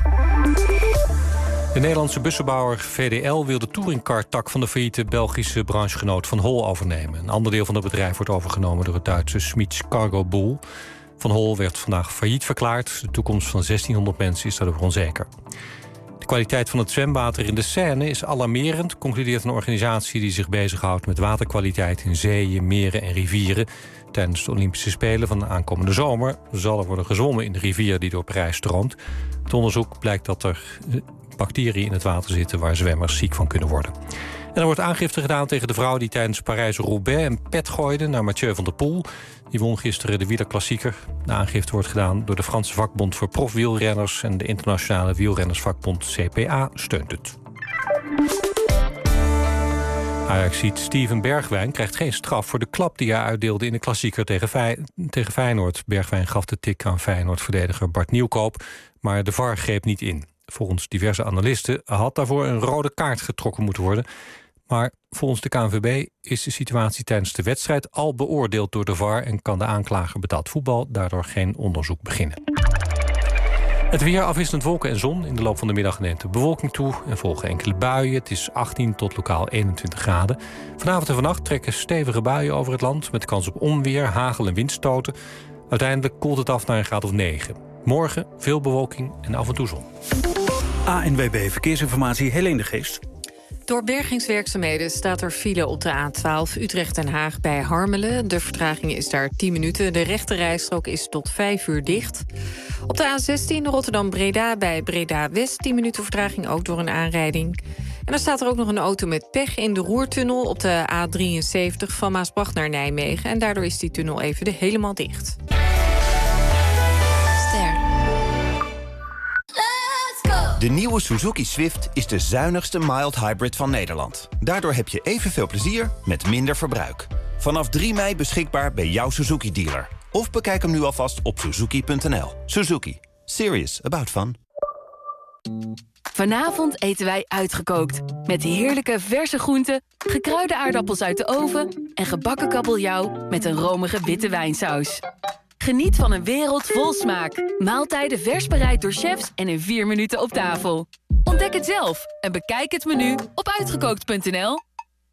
De Nederlandse bussenbouwer V D L wil de touringcar-tak van de failliete Belgische branchegenoot Van Hol overnemen. Een ander deel van het bedrijf wordt overgenomen door het Duitse Smits Cargo Bull. Van Hol werd vandaag failliet verklaard. De toekomst van zestienhonderd mensen is daardoor onzeker. De kwaliteit van het zwemwater in de Seine is alarmerend, concludeert een organisatie die zich bezighoudt met waterkwaliteit in zeeën, meren en rivieren. Tijdens de Olympische Spelen van de aankomende zomer zal er worden gezwommen in de rivier die door Parijs stroomt. Het onderzoek blijkt dat er bacteriën in het water zitten waar zwemmers ziek van kunnen worden. En er wordt aangifte gedaan tegen de vrouw die tijdens Parijs-Roubaix een pet gooide naar Mathieu van der Poel. Die won gisteren de wielerklassieker. De aangifte wordt gedaan door de Franse vakbond voor profwielrenners en de internationale wielrennersvakbond C P A steunt het. Ajaxiet Steven Bergwijn krijgt geen straf voor de klap die hij uitdeelde in de klassieker tegen, Fey- tegen Feyenoord. Bergwijn gaf de tik aan Feyenoord-verdediger Bart Nieuwkoop, maar de V A R greep niet in. Volgens diverse analisten had daarvoor een rode kaart getrokken moeten worden. Maar volgens de K N V B is de situatie tijdens de wedstrijd al beoordeeld door de V A R en kan de aanklager betaald voetbal daardoor geen onderzoek beginnen. Het weer, afwisselend wolken en zon. In de loop van de middag neemt de bewolking toe en volgen enkele buien. Het is achttien tot lokaal eenentwintig graden. Vanavond en vannacht trekken stevige buien over het land met kans op onweer, hagel en windstoten. Uiteindelijk koelt het af naar een graad of negen. Morgen veel bewolking en af en toe zon. A N W B Verkeersinformatie, Helene de Geest. Door bergingswerkzaamheden staat er file op de A twaalf Utrecht-Den Haag bij Harmelen. De vertraging is daar tien minuten. De rechte rijstrook is tot vijf uur dicht. Op de A zestien Rotterdam-Breda bij Breda-West tien minuten vertraging ook door een aanrijding. En dan staat er ook nog een auto met pech in de Roertunnel op de A drieënzeventig van Maasbracht naar Nijmegen. En daardoor is die tunnel even de helemaal dicht. De nieuwe Suzuki Swift is de zuinigste mild hybrid van Nederland. Daardoor heb je evenveel plezier met minder verbruik. Vanaf drie mei beschikbaar bij jouw Suzuki-dealer. Of bekijk hem nu alvast op suzuki punt n l. Suzuki. Serious about fun. Vanavond eten wij uitgekookt. Met heerlijke verse groenten, gekruide aardappels uit de oven en gebakken kabeljauw met een romige witte wijnsaus. Geniet van een wereld vol smaak. Maaltijden vers bereid door chefs en in vier minuten op tafel. Ontdek het zelf en bekijk het menu op uitgekookt punt n l.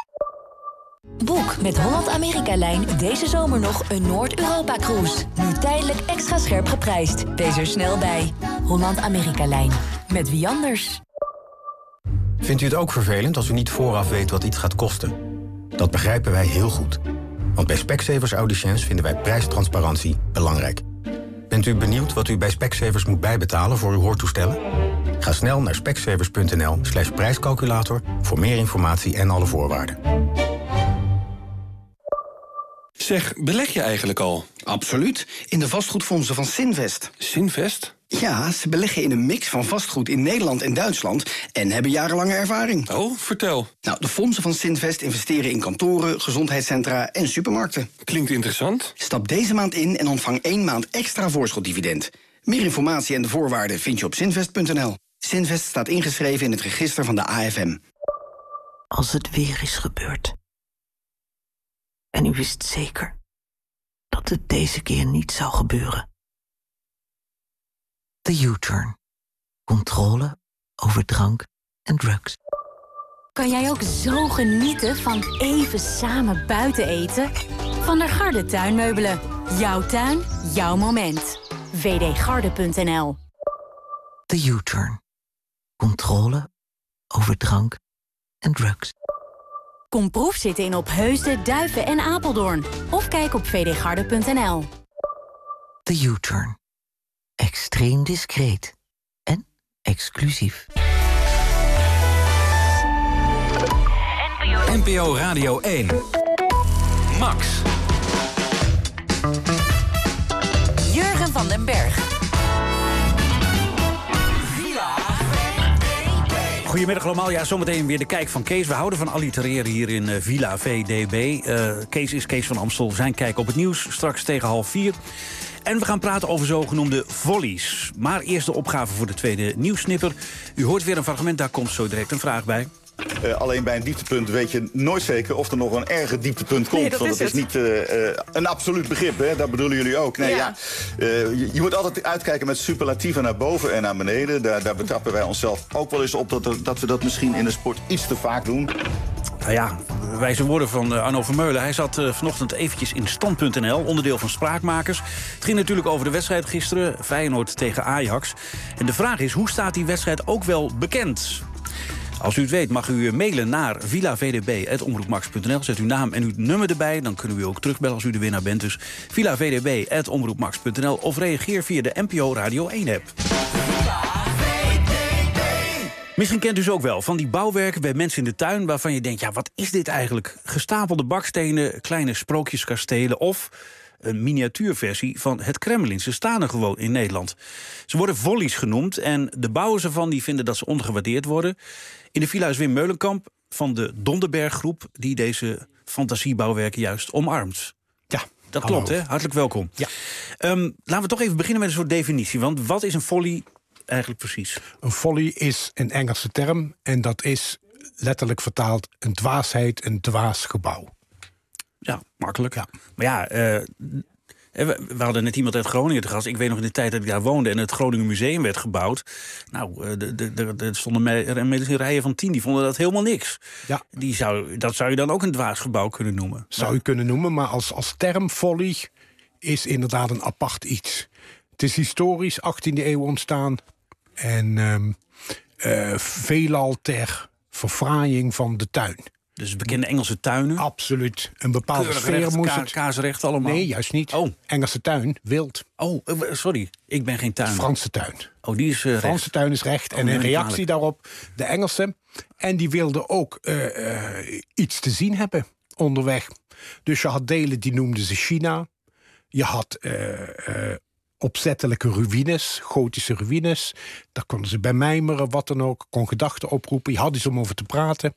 Boek met Holland-Amerika-lijn deze zomer nog een Noord-Europa-cruise. Nu tijdelijk extra scherp geprijsd. Wees er snel bij. Holland-Amerika-lijn. Met wie anders? Vindt u het ook vervelend als u niet vooraf weet wat iets gaat kosten? Dat begrijpen wij heel goed. Want bij Specsavers Auditions vinden wij prijstransparantie belangrijk. Bent u benieuwd wat u bij Specsavers moet bijbetalen voor uw hoortoestellen? Ga snel naar specsavers punt n l slash prijscalculator voor meer informatie en alle voorwaarden. Zeg, beleg je eigenlijk al? Absoluut, in de vastgoedfondsen van Sinvest. Sinvest? Ja, ze beleggen in een mix van vastgoed in Nederland en Duitsland en hebben jarenlange ervaring. Oh, vertel. Nou, de fondsen van Sinvest investeren in kantoren, gezondheidscentra en supermarkten. Klinkt interessant. Stap deze maand in en ontvang één maand extra voorschotdividend. Meer informatie en de voorwaarden vind je op sinvest punt n l. Sinvest staat ingeschreven in het register van de A F M. Als het weer is gebeurd en u wist zeker dat het deze keer niet zou gebeuren. De U-turn. Controle over drank en drugs. Kan jij ook zo genieten van even samen buiten eten? Van der Garde Tuinmeubelen. Jouw tuin, jouw moment. w d garde punt n l The U-turn. Controle over drank en drugs. Kom proefzitten in Opheusden, Duiven en Apeldoorn. Of kijk op v d garde punt n l. The U-turn. Extreem discreet. En exclusief. N P O Radio één. Max. Jurgen van den Berg. Goedemiddag allemaal. Ja, zometeen weer de kijk van Kees. We houden van allitereren hier in uh, Villa V D B. Uh, Kees is Kees van Amstel. Zijn kijk op het nieuws. Straks tegen half vier. En we gaan praten over zogenoemde volleys. Maar eerst de opgave voor de tweede nieuwssnipper. U hoort weer een fragment, daar komt zo direct een vraag bij. Uh, alleen bij een dieptepunt weet je nooit zeker of er nog een erger dieptepunt komt. Nee, dat want het is, is niet uh, uh, een absoluut begrip, hè? Dat bedoelen jullie ook. Nee, ja. Ja, uh, je, je moet altijd uitkijken met superlatieven naar boven en naar beneden. Daar, daar betrappen wij onszelf ook wel eens op dat, dat we dat misschien in de sport iets te vaak doen. Nou ja, wijze woorden van uh, Arno Vermeulen. Hij zat uh, vanochtend eventjes in stand punt n l, onderdeel van Spraakmakers. Het ging natuurlijk over de wedstrijd gisteren, Feyenoord tegen Ajax. En de vraag is, hoe staat die wedstrijd ook wel bekend? Als u het weet mag u mailen naar villa v d b apenstaartje omroep max punt n l. Zet uw naam en uw nummer erbij, dan kunnen we u ook terugbellen als u de winnaar bent. Dus villa v d b apenstaartje omroep max punt n l of reageer via de N P O Radio één app. Misschien kent u ze ook wel, van die bouwwerken bij mensen in de tuin waarvan je denkt, ja, wat is dit eigenlijk? Gestapelde bakstenen, kleine sprookjeskastelen of een miniatuurversie van het Kremlin. Ze staan er gewoon in Nederland. Ze worden volleys genoemd en de bouwers ervan die vinden dat ze ondergewaardeerd worden. In de villa is Wim Meulenkamp van de Donderberg Groep die deze fantasiebouwwerken juist omarmt. Ja, dat klopt, hè? Hartelijk welkom. Ja. Um, laten we toch even beginnen met een soort definitie. Want wat is een volley eigenlijk precies? Een volley is een Engelse term en dat is letterlijk vertaald een dwaasheid, een dwaas gebouw. Ja, makkelijk. Ja. Maar ja, uh, we, we hadden net iemand uit Groningen te gast. Ik weet nog in de tijd dat ik daar woonde en het Groningen Museum werd gebouwd. Nou, er stonden er inmiddels in rijen van tien. Die vonden dat helemaal niks. Ja. Die zou, dat zou je dan ook een dwaasgebouw kunnen noemen. Zou je kunnen noemen, maar als, als term volley is inderdaad een apart iets. Het is historisch, achttiende eeuw ontstaan. En um, uh, veelal ter verfraaiing van de tuin. Dus bekende Engelse tuinen? Absoluut. Een bepaalde Keurig sfeer recht, moest het... Kaasrecht allemaal? Nee, juist niet. Oh. Engelse tuin, wild. Oh, sorry. Ik ben geen tuin. Franse tuin. Oh, die is uh, recht. Franse tuin is recht. Oh, en in reactie daarop de Engelsen. En die wilden ook uh, uh, iets te zien hebben onderweg. Dus je had delen die noemden ze China. Je had uh, uh, opzettelijke ruïnes, gotische ruïnes. Daar konden ze bij mijmeren, wat dan ook. Kon gedachten oproepen. Je had iets om over te praten.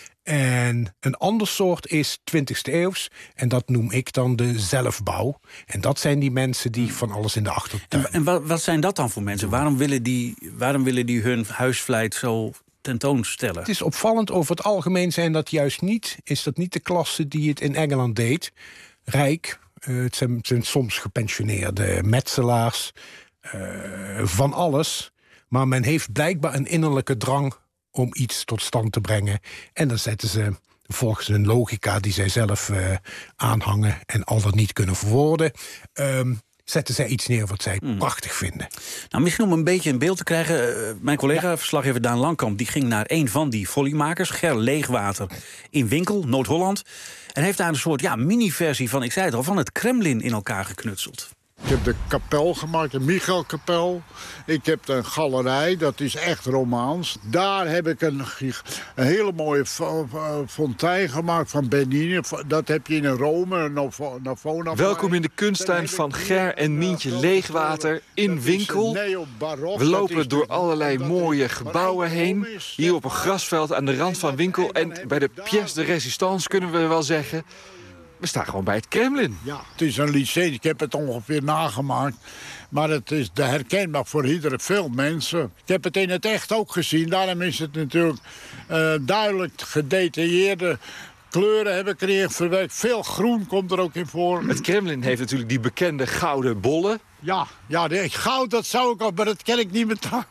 En een ander soort is twintigste eeuws. En dat noem ik dan de zelfbouw. En dat zijn die mensen die van alles in de achtertuin. En, en wat, wat zijn dat dan voor mensen? Waarom willen die, waarom willen die hun huisvlijt zo tentoonstellen? Het is opvallend, over het algemeen zijn dat juist niet... is dat niet de klasse die het in Engeland deed. Rijk, uh, het, zijn, het zijn soms gepensioneerde metselaars. Uh, van alles. Maar men heeft blijkbaar een innerlijke drang om iets tot stand te brengen. En dan zetten ze volgens een logica die zij zelf uh, aanhangen en al dat niet kunnen verwoorden, um, zetten zij iets neer wat zij mm. prachtig vinden. Nou, misschien om een beetje een beeld te krijgen, uh, mijn collega, ja. verslaggever Daan Langkamp, die ging naar een van die volleymakers, Ger Leegwater, in Winkel, Noord-Holland, en heeft daar een soort ja, mini-versie van, ik zei het al, van het Kremlin in elkaar geknutseld. Ik heb de kapel gemaakt, de Michaelkapel. Ik heb een galerij, dat is echt romaans. Daar heb ik een, een hele mooie fontein gemaakt van Bernini. Dat heb je in Rome, een Navona. Welkom in de kunsttuin van Ger en Mientje Leegwater in Winkel. We lopen door allerlei mooie gebouwen heen. Hier op een grasveld aan de rand van Winkel. En bij de pièce de résistance kunnen we wel zeggen, we staan gewoon bij het Kremlin. Ja, het is een lycée. Ik heb het ongeveer nagemaakt. Maar het is herkenbaar voor iedere veel mensen. Ik heb het in het echt ook gezien. Daarom is het natuurlijk uh, duidelijk gedetailleerde kleuren hebben ik erin verwerkt. Veel groen komt er ook in voor. Het Kremlin heeft natuurlijk die bekende gouden bollen. Ja, ja de, goud dat zou ik al, maar dat ken ik niet betalen.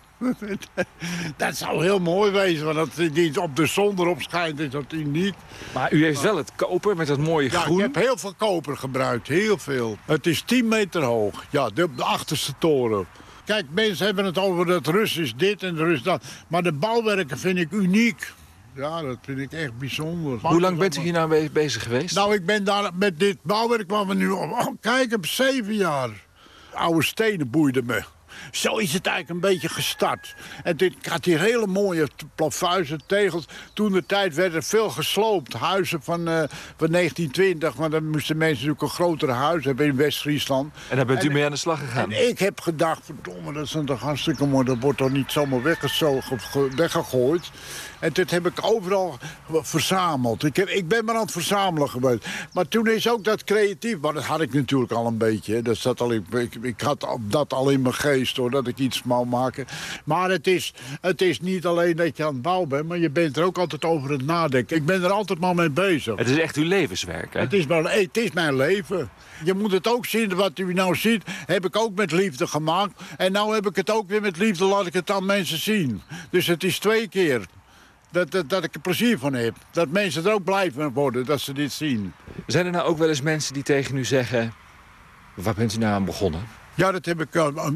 Dat zou heel mooi wezen, want dat die op de zon erop schijnt, is dat niet. Maar u heeft wel het koper met dat mooie ja, groen. Ja, ik heb heel veel koper gebruikt, heel veel. Het is tien meter hoog, ja, de, de achterste toren. kijk, mensen hebben het over dat Rus is dit en Rus dat. Maar de bouwwerken vind ik uniek. Ja, dat vind ik echt bijzonder. Hoe lang bent u hier nou mee bezig geweest? Nou, ik ben daar met dit bouwwerk waar we nu op kijken, zeven jaar. Oude stenen boeiden me. Zo is het eigenlijk een beetje gestart. En dit, ik had hier hele mooie plafuizen, tegels. Toen de tijd werden veel gesloopt. Huizen van, uh, van negentien twintig. Maar dan moesten mensen natuurlijk een grotere huis hebben in West-Friesland. En daar bent u en, mee aan de slag gegaan? En ik heb gedacht, verdomme, dat is toch hartstikke mooi. Dat wordt toch niet zomaar weggezogen, weggegooid. En dit heb ik overal verzameld. Ik, heb, ik ben maar aan het verzamelen geweest. Maar toen is ook dat creatief. Maar dat had ik natuurlijk al een beetje. Dat zat al in, ik, ik had dat al in mijn geest, hoor, dat ik iets wou maken. Maar het is, het is niet alleen dat je aan het bouwen bent, maar je bent er ook altijd over het nadenken. Ik ben er altijd maar mee bezig. Het is echt uw levenswerk, hè? Het is, maar, het is mijn leven. Je moet het ook zien, wat u nou ziet, heb ik ook met liefde gemaakt. En nou heb ik het ook weer met liefde, laat ik het aan mensen zien. Dus het is twee keer. Dat, dat, dat ik er plezier van heb. Dat mensen er ook blij van worden, dat ze dit zien. Zijn er nou ook wel eens mensen die tegen u zeggen, waar bent u nou aan begonnen? Ja, dat heb ik.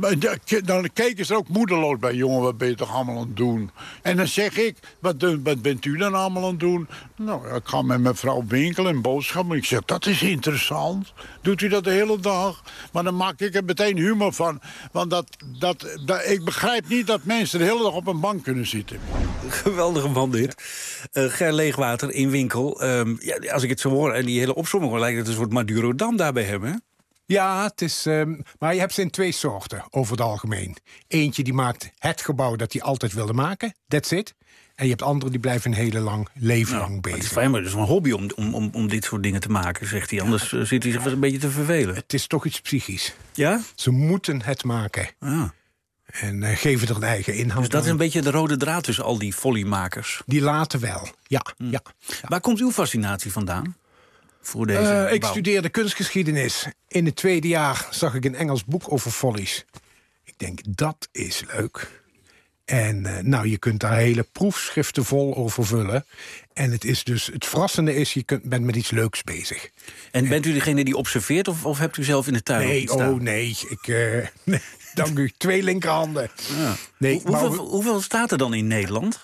Dan keken ze er ook moedeloos bij. Jongen, wat ben je toch allemaal aan het doen? En dan zeg ik, wat, wat bent u dan allemaal aan het doen? Nou, ik ga met mijn vrouw winkelen en boodschappen. Ik zeg, dat is interessant. Doet u dat de hele dag? Maar dan maak ik er meteen humor van. Want dat, dat, dat, ik begrijp niet dat mensen de hele dag op een bank kunnen zitten. Geweldige man dit. Uh, Ger Leegwater in Winkel. Um, ja, als ik het zo hoor en die hele opzomming hoor, lijkt het een soort Madurodam daarbij hebben, hè? Ja, het is, um, maar je hebt ze in twee soorten over het algemeen. Eentje die maakt het gebouw dat hij altijd wilde maken, that's it. En je hebt anderen die blijven een hele lang leven lang bezig. Het is fijn, maar het is een hobby om, om, om, om dit soort dingen te maken, zegt hij. Anders ja. zit hij zich wel een beetje te vervelen. Het is toch iets psychisch. Ja? Ze moeten het maken. Ah. En uh, geven er een eigen inhoud. Dus dat is een beetje de rode draad tussen al die volleymakers. Die laten wel, ja. Hm. ja. Waar komt uw fascinatie vandaan? Voor deze uh, ik studeerde kunstgeschiedenis. In het tweede jaar zag ik een Engels boek over follies. Ik denk, dat is leuk. En uh, nou, je kunt daar hele proefschriften vol over vullen. En het is dus, het verrassende is, je kunt, bent met iets leuks bezig. En bent u degene die observeert of, of hebt u zelf in de tuin Nee, oh nee, ik... Uh, nee, dank u, twee linkerhanden. Ja. Nee, Hoe, hoeveel, maar, hoeveel staat er dan in Nederland?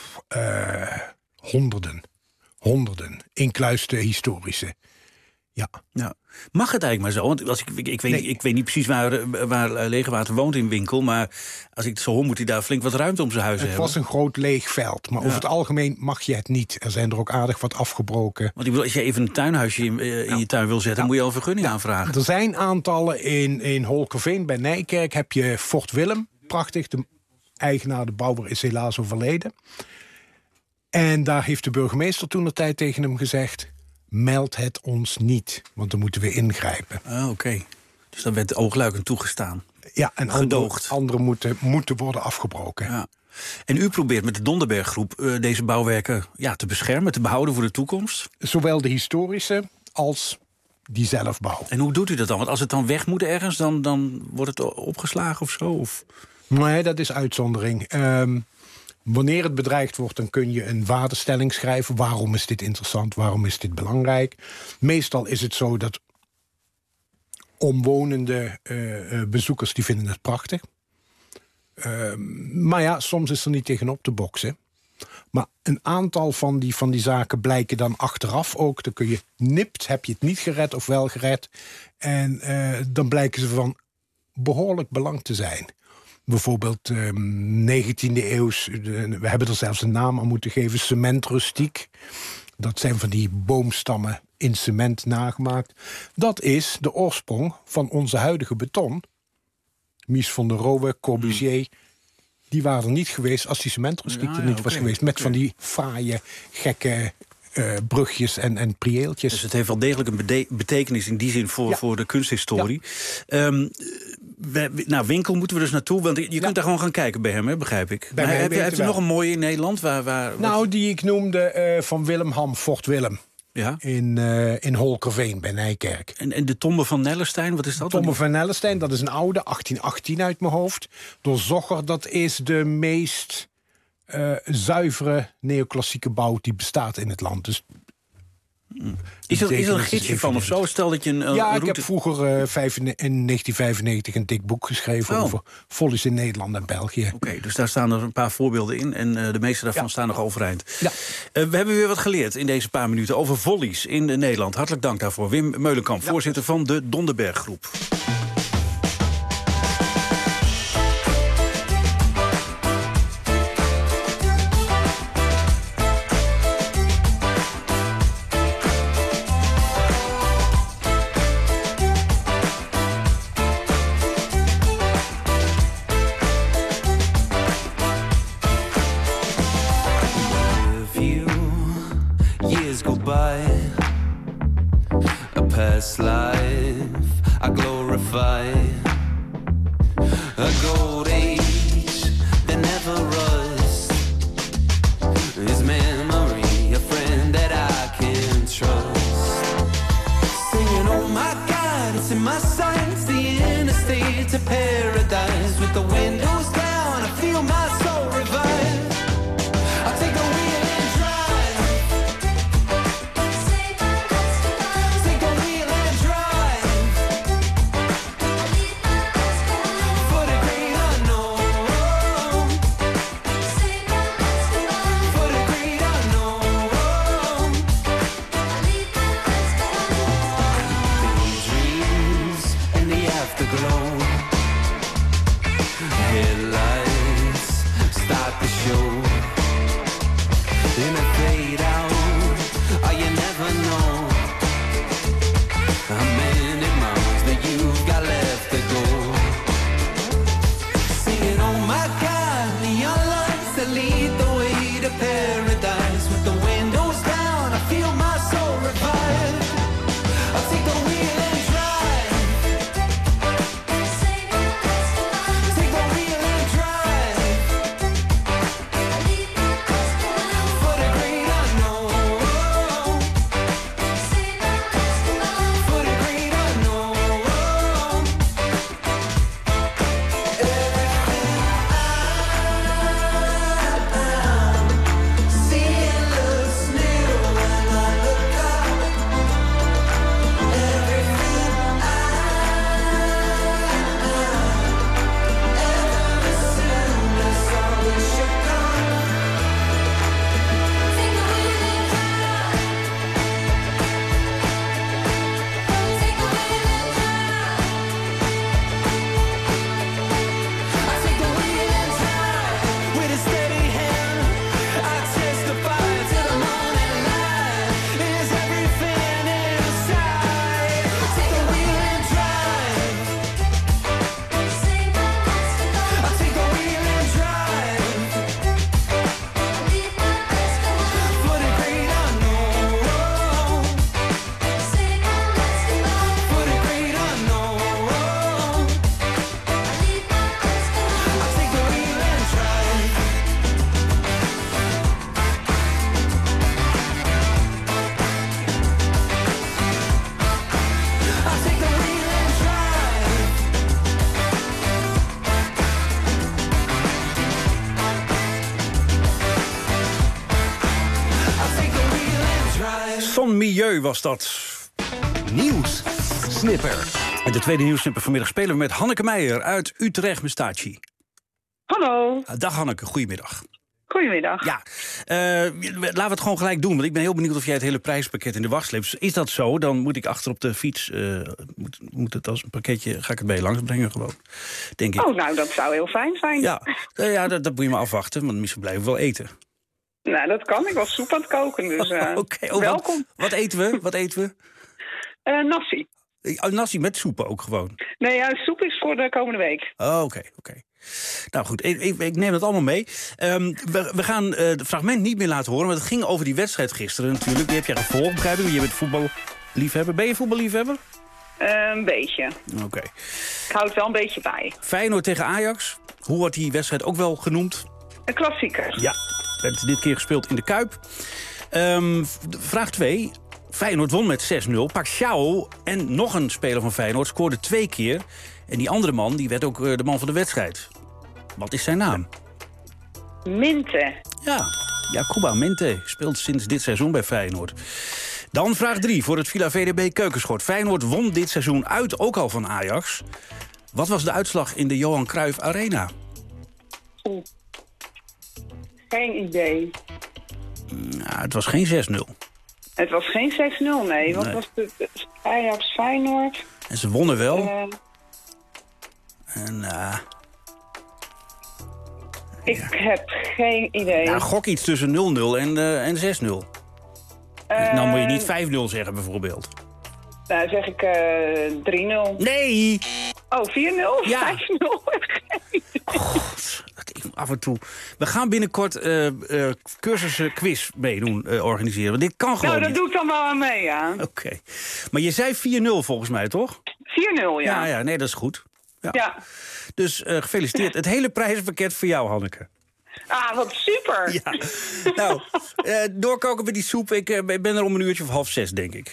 Uh, honderden. Honderden, incluis de historische. Ja. ja. Mag het eigenlijk maar zo? Want als ik, ik, ik, weet, nee. ik weet niet precies waar, waar Leegwater woont in Winkel, maar als ik het zo hoor, moet hij daar flink wat ruimte om zijn huis het hebben. Het was een groot leeg veld, maar ja. over het algemeen mag je het niet. Er zijn er ook aardig wat afgebroken. Want ik bedoel, als je even een tuinhuisje in, uh, in ja. je tuin wil zetten, ja. moet je al een vergunning ja. aanvragen. Er zijn aantallen in, in Holkerveen bij Nijkerk. Heb je Fort Willem, prachtig. De eigenaar, de bouwer, is helaas overleden. En daar heeft de burgemeester toen de tijd tegen hem gezegd, meld het ons niet, want dan moeten we ingrijpen. Ah, Oké, okay. Dus dan werd oogluikend toegestaan. Ja, en gedoogd. Anderen moeten, moeten worden afgebroken. Ja. En u probeert met de Donderberggroep uh, deze bouwwerken ja, te beschermen, te behouden voor de toekomst? Zowel de historische als die zelfbouw. En hoe doet u dat dan? Want als het dan weg moet ergens, dan, dan wordt het opgeslagen of zo? Of? Nee, dat is uitzondering. Um, Wanneer het bedreigd wordt, dan kun je een waardestelling schrijven. Waarom is dit interessant? Waarom is dit belangrijk? Meestal is het zo dat omwonende uh, bezoekers die vinden het prachtig. Uh, maar ja, soms is er niet tegenop te boksen. Maar een aantal van die, van die zaken blijken dan achteraf ook. Dan kun je nipt, heb je het niet gered of wel gered. En uh, dan blijken ze van behoorlijk belang te zijn. Bijvoorbeeld um, negentiende eeuws, we hebben er zelfs een naam aan moeten geven, cementrustiek. Dat zijn van die boomstammen in cement nagemaakt. Dat is de oorsprong van onze huidige beton. Mies van der Rohe, Corbusier, die waren er niet geweest als die cementrustiek ja, ja, er niet okay, was geweest. Met okay. van die fraaie, gekke uh, brugjes en, en prieeltjes. Dus het heeft wel degelijk een bede- betekenis in die zin voor, ja. voor de kunsthistorie. Ja. Um, We, nou, Winkel moeten we dus naartoe, want je ja. kunt daar gewoon gaan kijken bij hem, hè, begrijp ik. Maar heb je, hebt u nog een mooie in Nederland? Waar, waar, nou, wat... die ik noemde uh, van Willem Ham, Fort Willem. Ja? In, uh, in Holkerveen bij Nijkerk. En, en de tombe van Nellestein, wat is dat? De tombe van Nellestein, dat is een oude, achttien achttien uit mijn hoofd. Door Zocher, dat is de meest uh, zuivere neoclassieke bouw die bestaat in het land. Dus Is er, is er een gidsje van of zo? Stel dat je een, een ja, route... ik heb vroeger uh, vijf, in negentien vijfennegentig een dik boek geschreven... Oh. over volleys in Nederland en België. Oké, okay, dus daar staan er een paar voorbeelden in... en uh, de meeste daarvan ja. staan nog overeind. Ja. Uh, we hebben weer wat geleerd in deze paar minuten over volleys in uh, Nederland. Hartelijk dank daarvoor. Wim Meulenkamp, ja. voorzitter van de Donderberggroep. Past life I glorify a gold age that never rusts. His memory, a friend that I can trust. Singing, oh my God, it's in my sights, the interstate to paradise. With the windows down, I feel my soul revive. I'll take the wheel and drive. Take the wheel and drive. For the great unknown. For the great unknown. Daydreams and the afterglow. Headlights start the show. In a fade out, oh you never know how many miles that you've got left to go. Singing, oh my God, neon lights that lead the way to paradise. With the windows down, I feel my soul revive. I'll take the wheel and drive. Take the wheel and drive. For the great unknown. For the great unknown. Seeing looks new when I look up. Everything ever assumed is always should come. Take the wheel and drive. Take the wheel and drive. I take the wheel and drive with a steady hand. I testify to the morning light. Is everything inside? Take the wheel and drive. I take the wheel and drive. For the great unknown. For the great unknown. I take the wheel and drive. I take the wheel and drive. I take the wheel and drive. Son Milieu was dat. Nieuws. Snipper. En de tweede nieuwssnipper vanmiddag spelen we met Hanneke Meijer uit Utrecht Mestaci. Hallo. Dag Hanneke, goedemiddag. Goedemiddag. Ja, uh, laten we het gewoon gelijk doen, want ik ben heel benieuwd of jij het hele prijspakket in de wacht sleept. Is dat zo, dan moet ik achter op de fiets, uh, moet, moet het als een pakketje, ga ik het bij je langs brengen gewoon, denk ik. Oh, nou, dat zou heel fijn zijn. Ja, uh, ja dat, dat moet je maar afwachten, want misschien blijven we wel eten. Nou, dat kan. Ik was soep aan het koken, dus uh, okay, oh, welkom. Wat, wat eten we? Wat eten we? Uh, nasi. Oh, nasi met soep ook gewoon? Nee, ja, soep is voor de komende week. Oh, oké, okay, oké. Okay. Nou goed, ik, ik, ik neem dat allemaal mee. Um, we, we gaan uh, het fragment niet meer laten horen, maar het ging over die wedstrijd gisteren natuurlijk. Die heb jij gevolgd, begrijp ik? Je bent voetballiefhebber. Ben je voetballiefhebber? Uh, een beetje. Oké. Okay. Ik hou het wel een beetje bij. Feyenoord tegen Ajax. Hoe wordt die wedstrijd ook wel genoemd? Een klassieker. Ja, werd dit keer gespeeld in de Kuip. Um, vraag twee. Feyenoord won met zes nul. Paxiao en nog een speler van Feyenoord scoorde twee keer. En die andere man die werd ook uh, de man van de wedstrijd. Wat is zijn naam? Minte. Ja, Jakuba Minte speelt sinds dit seizoen bij Feyenoord. Dan vraag drie voor het Villa V D B Keukenschot. Feyenoord won dit seizoen uit, ook al van Ajax. Wat was de uitslag in de Johan Cruijff Arena? Oeh. Geen idee. Nou, het was geen zes nul. Het was geen zes nul, nee. Wat Nee. was het? Ajax Feyenoord. En ze wonnen wel. Uh, en, uh, ik ja. heb geen idee. Nou, gok iets tussen nul nul en, uh, en zes nul. Uh, nou moet je niet vijf nul zeggen, bijvoorbeeld. Nou, zeg ik uh, drie nul. Nee! Oh, vier nul? Ja. vijf nul? God, af en toe. We gaan binnenkort uh, uh, cursussen quiz meedoen, uh, organiseren. Want dit kan gewoon Nou, dat niet. doe ik dan wel aan mee, ja. Oké. Okay. Maar je zei vier nul volgens mij, toch? vier nul, ja. Ja, ja, nee, dat is goed. Ja. ja. Dus uh, gefeliciteerd. Het hele prijzenpakket voor jou, Hanneke. Ah, wat super. Ja. Nou, uh, doorkoken met die soep. Ik uh, ben er om een uurtje of half zes, denk ik.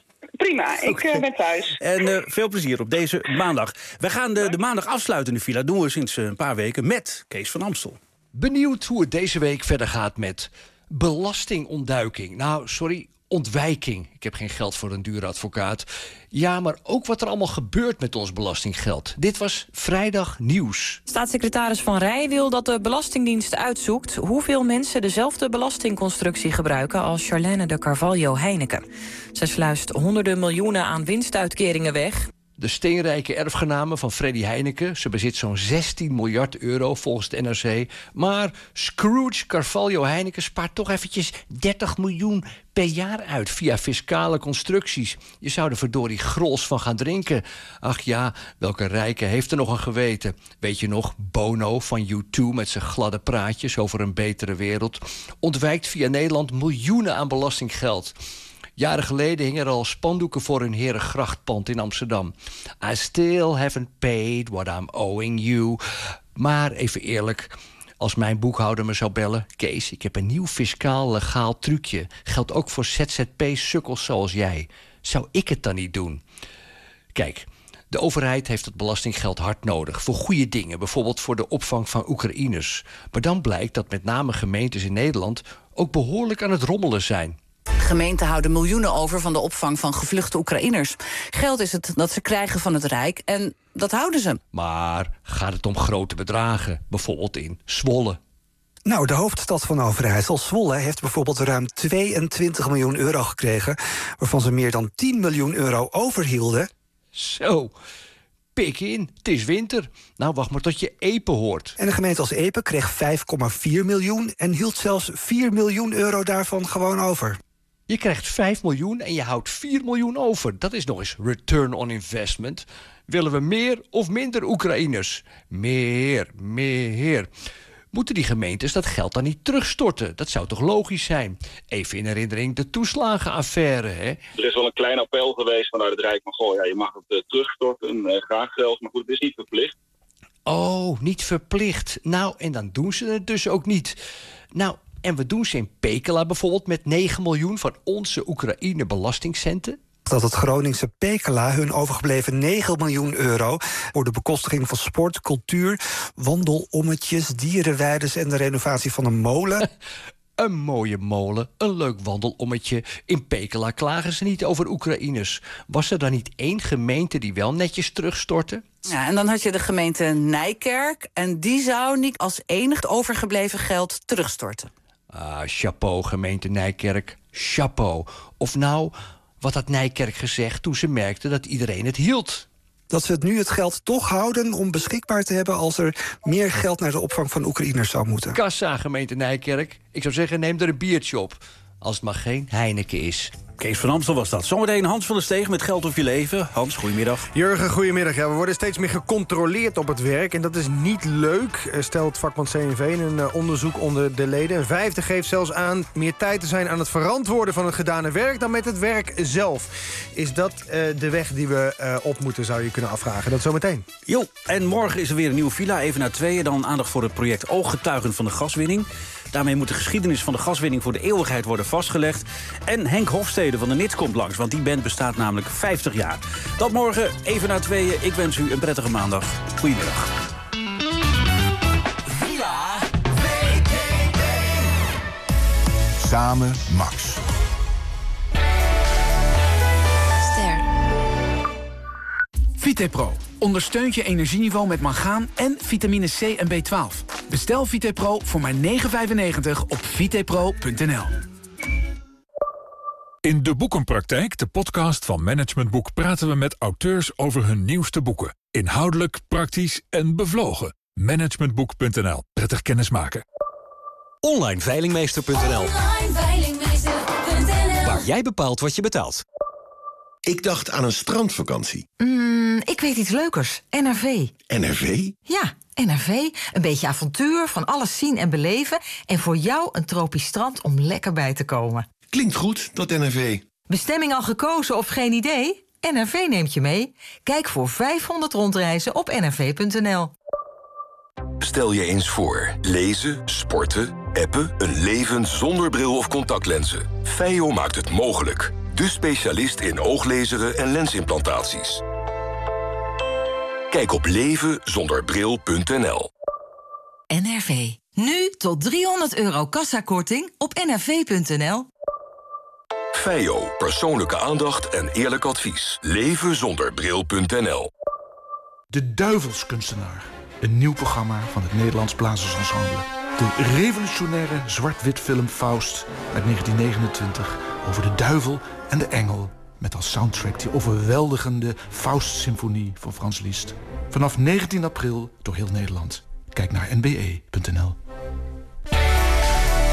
Prima, ik okay. uh, ben thuis. En uh, veel plezier op deze maandag. We gaan de, de maandag afsluiten in de villa. Doen we sinds uh, een paar weken met Kees van Amstel. Benieuwd hoe het deze week verder gaat met belastingontduiking. Nou, sorry, ontwijking. Ik heb geen geld voor een dure advocaat. Ja, maar ook wat er allemaal gebeurt met ons belastinggeld. Dit was Vrijdag Nieuws. Staatssecretaris Van Rij wil dat de Belastingdienst uitzoekt hoeveel mensen dezelfde belastingconstructie gebruiken als Charlène de Carvalho Heineken. Zij sluist honderden miljoenen aan winstuitkeringen weg. De steenrijke erfgename van Freddy Heineken. Ze bezit zo'n zestien miljard euro volgens de N R C. Maar Scrooge Carvalho Heineken spaart toch eventjes dertig miljoen per jaar uit via fiscale constructies. Je zou er verdorie grols van gaan drinken. Ach ja, welke rijke heeft er nog een geweten? Weet je nog, Bono van U twee met zijn gladde praatjes over een betere wereld ontwijkt via Nederland miljoenen aan belastinggeld. Jaren geleden hingen er al spandoeken voor hun Herengrachtpand in Amsterdam. I still haven't paid what I'm owing you. Maar even eerlijk, als mijn boekhouder me zou bellen... Kees, ik heb een nieuw fiscaal legaal trucje. Geldt ook voor Z Z P-sukkels zoals jij. Zou ik het dan niet doen? Kijk, de overheid heeft het belastinggeld hard nodig. Voor goede dingen, bijvoorbeeld voor de opvang van Oekraïners. Maar dan blijkt dat met name gemeentes in Nederland ook behoorlijk aan het rommelen zijn. Gemeenten houden miljoenen over van de opvang van gevluchte Oekraïners. Geld is het dat ze krijgen van het Rijk en dat houden ze. Maar gaat het om grote bedragen, bijvoorbeeld in Zwolle? Nou, de hoofdstad van Overijssel, Zwolle, heeft bijvoorbeeld ruim tweeëntwintig miljoen euro gekregen, waarvan ze meer dan tien miljoen euro overhielden. Zo, pik in, het is winter. Nou, wacht maar tot je Epe hoort. En de gemeente als Epe kreeg vijf komma vier miljoen en hield zelfs vier miljoen euro daarvan gewoon over. Je krijgt vijf miljoen en je houdt vier miljoen over. Dat is nog eens return on investment. Willen we meer of minder Oekraïners? Meer, meer. Moeten die gemeentes dat geld dan niet terugstorten? Dat zou toch logisch zijn? Even in herinnering de toeslagenaffaire, hè? Er is wel een klein appel geweest vanuit het Rijk van... goh, ja, je mag het uh, terugstorten, uh, graag zelfs, maar goed, het is niet verplicht. Oh, niet verplicht. Nou, en dan doen ze het dus ook niet. Nou, en we doen ze in Pekela bijvoorbeeld met negen miljoen van onze Oekraïne belastingcenten. Dat het Groningse Pekela hun overgebleven negen miljoen euro voor de bekostiging van sport, cultuur, wandelommetjes, dierenweides en de renovatie van een molen. Een mooie molen, een leuk wandelommetje. In Pekela klagen ze niet over Oekraïners. Was er dan niet één gemeente die wel netjes terugstortte? Ja, en dan had je de gemeente Nijkerk en die zou niet als enig overgebleven geld terugstorten. Ah, chapeau, gemeente Nijkerk. Chapeau. Of nou, wat had Nijkerk gezegd toen ze merkte dat iedereen het hield? Dat ze het nu het geld toch houden om beschikbaar te hebben als er meer geld naar de opvang van Oekraïners zou moeten. Kassa, gemeente Nijkerk. Ik zou zeggen, neem er een biertje op. Als het maar geen Heineken is. Kees van Amstel was dat. Zometeen Hans van der Steeg met Geld of je leven. Hans, goedemiddag. Jurgen, goedemiddag. Ja, we worden steeds meer gecontroleerd op het werk. En dat is niet leuk, stelt vakman C N V in een uh, onderzoek onder de leden. Een vijfde geeft zelfs aan meer tijd te zijn aan het verantwoorden van het gedane werk dan met het werk zelf. Is dat uh, de weg die we uh, op moeten, zou je kunnen afvragen. Dat zometeen. Jo, en morgen is er weer een nieuwe villa. Even na tweeën. Dan aandacht voor het project Ooggetuigen van de gaswinning. Daarmee moet de geschiedenis van de gaswinning voor de eeuwigheid worden vastgelegd. En Henk Hofstede van de N I T S komt langs, want die band bestaat namelijk vijftig jaar. Dat morgen, even na tweeën. Ik wens u een prettige maandag. Goedemiddag. Villa V K B. Samen Max. VitePro ondersteunt je energieniveau met mangaan en vitamine C en B twaalf. Bestel VitePro voor maar negen euro vijfennegentig op vitepro punt n l. In De Boekenpraktijk, de podcast van Management Boek, praten we met auteurs over hun nieuwste boeken. Inhoudelijk, praktisch en bevlogen. managementboek punt n l. Prettig kennismaken. online veilingmeester punt n l. Waar jij bepaalt wat je betaalt. Ik dacht aan een strandvakantie. Mm, ik weet iets leukers. N R V. N R V? Ja, N R V. Een beetje avontuur, van alles zien en beleven. En voor jou een tropisch strand om lekker bij te komen. Klinkt goed, dat N R V. Bestemming al gekozen of geen idee? N R V neemt je mee. Kijk voor vijfhonderd rondreizen op n r v punt n l. Stel je eens voor. Lezen, sporten, appen, een leven zonder bril of contactlenzen. Feio maakt het mogelijk. De specialist in ooglezeren en lensimplantaties. Kijk op leven zonder bril punt n l. N R V. Nu tot driehonderd euro kassakorting op n r v punt n l. Feio, persoonlijke aandacht en eerlijk advies. leven zonder bril punt n l. De Duivelskunstenaar. Een nieuw programma van het Nederlands Blazersensemble. De revolutionaire zwart-wit film Faust uit negentien negenentwintig... over de duivel en de engel... met als soundtrack die overweldigende Faust-symfonie van Frans Liszt. Vanaf negentien april door heel Nederland. Kijk naar n b e punt n l.